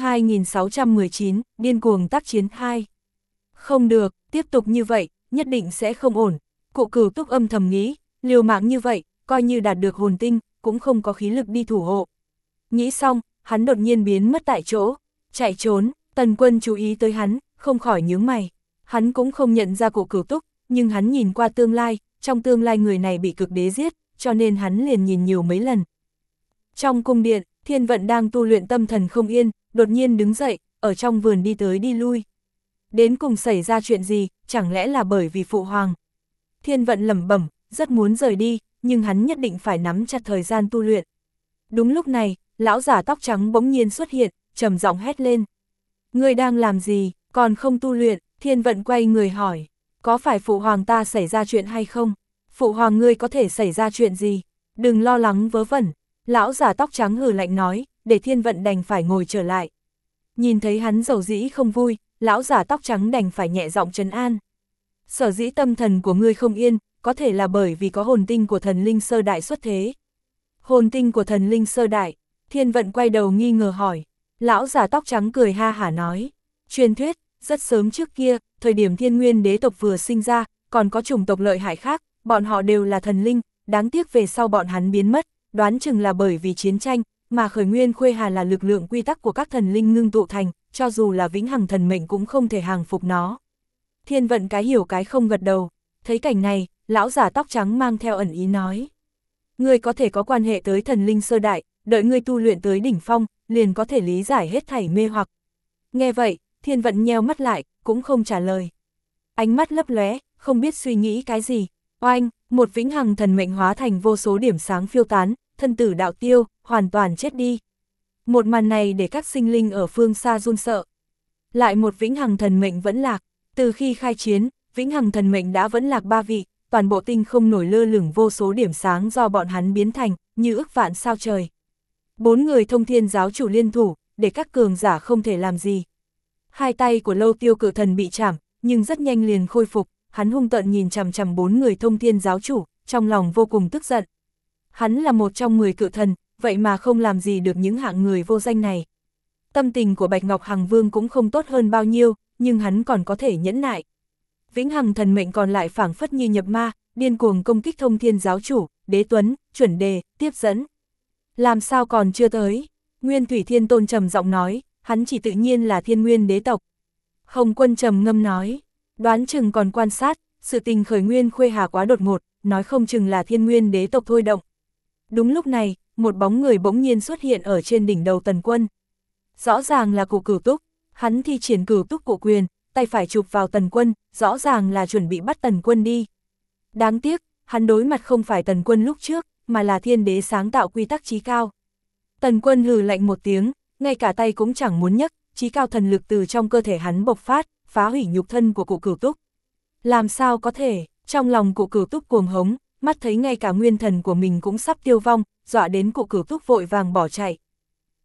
2619, điên cuồng tác chiến 2. Không được, tiếp tục như vậy, nhất định sẽ không ổn. Cụ Cửu Túc âm thầm nghĩ, liều mạng như vậy, coi như đạt được hồn tinh, cũng không có khí lực đi thủ hộ. Nghĩ xong, hắn đột nhiên biến mất tại chỗ, chạy trốn. Tần Quân chú ý tới hắn, không khỏi nhướng mày. Hắn cũng không nhận ra Cụ Cửu Túc, nhưng hắn nhìn qua tương lai, trong tương lai người này bị cực đế giết, cho nên hắn liền nhìn nhiều mấy lần. Trong cung điện, Thiên Vận đang tu luyện tâm thần không yên, đột nhiên đứng dậy, ở trong vườn đi tới đi lui. Đến cùng xảy ra chuyện gì, chẳng lẽ là bởi vì phụ hoàng? Thiên Vận lẩm bẩm, rất muốn rời đi, nhưng hắn nhất định phải nắm chặt thời gian tu luyện. Đúng lúc này, lão giả tóc trắng bỗng nhiên xuất hiện, trầm giọng hét lên. Ngươi đang làm gì, còn không tu luyện? Thiên Vận quay người hỏi, có phải phụ hoàng ta xảy ra chuyện hay không? Phụ hoàng ngươi có thể xảy ra chuyện gì? Đừng lo lắng vớ vẩn. Lão giả tóc trắng hừ lạnh nói, để Thiên Vận đành phải ngồi trở lại. Nhìn thấy hắn dầu dĩ không vui, lão giả tóc trắng đành phải nhẹ giọng trấn an. Sở dĩ tâm thần của ngươi không yên, có thể là bởi vì có hồn tinh của thần linh sơ đại xuất thế. Hồn tinh của thần linh sơ đại? Thiên Vận quay đầu nghi ngờ hỏi. Lão giả tóc trắng cười ha hả nói. Truyền thuyết, rất sớm trước kia, thời điểm Thiên Nguyên đế tộc vừa sinh ra, còn có chủng tộc lợi hại khác, bọn họ đều là thần linh, đáng tiếc về sau bọn hắn biến mất, đoán chừng là bởi vì chiến tranh, mà Khởi Nguyên Khuê Hà là lực lượng quy tắc của các thần linh ngưng tụ thành, cho dù là vĩnh hằng thần mệnh cũng không thể hàng phục nó. Thiên Vận cái hiểu cái không gật đầu, thấy cảnh này, lão giả tóc trắng mang theo ẩn ý nói. Ngươi có thể có quan hệ tới thần linh sơ đại, đợi ngươi tu luyện tới đỉnh phong, liền có thể lý giải hết thảy mê hoặc. Nghe vậy, Thiên Vận nheo mắt lại, cũng không trả lời. Ánh mắt lấp lóe, không biết suy nghĩ cái gì. Oanh, một vĩnh hằng thần mệnh hóa thành vô số điểm sáng phiêu tán, thân tử đạo tiêu, hoàn toàn chết đi. Một màn này để các sinh linh ở phương xa run sợ. Lại một vĩnh hằng thần mệnh vẫn lạc. Từ khi khai chiến, vĩnh hằng thần mệnh đã vẫn lạc 3 vị, toàn bộ tinh không nổi lơ lửng vô số điểm sáng do bọn hắn biến thành, như ức vạn sao trời. 4 người Thông Thiên giáo chủ liên thủ, để các cường giả không thể làm gì. Hai tay của Lâu Tiêu Cự Thần bị chảm, nhưng rất nhanh liền khôi phục, hắn hung tợn nhìn chằm chằm 4 người Thông Thiên giáo chủ, trong lòng vô cùng tức giận. Hắn là một trong 10 cự thần, vậy mà không làm gì được những hạng người vô danh này. Tâm tình của Bạch Ngọc Hằng Vương cũng không tốt hơn bao nhiêu, nhưng hắn còn có thể nhẫn nại. Vĩnh Hằng thần mệnh còn lại phảng phất như nhập ma, điên cuồng công kích Thông Thiên giáo chủ, Đế Tuấn, chuẩn đề, tiếp dẫn. Làm sao còn chưa tới? Nguyên Thủy Thiên Tôn trầm giọng nói, hắn chỉ tự nhiên là Thiên Nguyên đế tộc. Hồng Quân trầm ngâm nói, đoán chừng còn quan sát, sự tình khởi nguyên khuê hà quá đột ngột, nói không chừng là Thiên Nguyên đế tộc thôi động. Đúng lúc này, một bóng người bỗng nhiên xuất hiện ở trên đỉnh đầu Tần Quân. Rõ ràng là Cụ Cửu Túc, hắn thi triển Cửu Túc cụ quyền, tay phải chụp vào Tần Quân, rõ ràng là chuẩn bị bắt Tần Quân đi. Đáng tiếc, hắn đối mặt không phải Tần Quân lúc trước, mà là thiên đế sáng tạo quy tắc chí cao. Tần Quân hừ lạnh một tiếng, ngay cả tay cũng chẳng muốn nhấc, chí cao thần lực từ trong cơ thể hắn bộc phát, phá hủy nhục thân của Cụ Cửu Túc. Làm sao có thể, trong lòng Cụ Cửu Túc cuồng hống, mắt thấy ngay cả nguyên thần của mình cũng sắp tiêu vong, dọa đến Cụ Cửu Túc vội vàng bỏ chạy.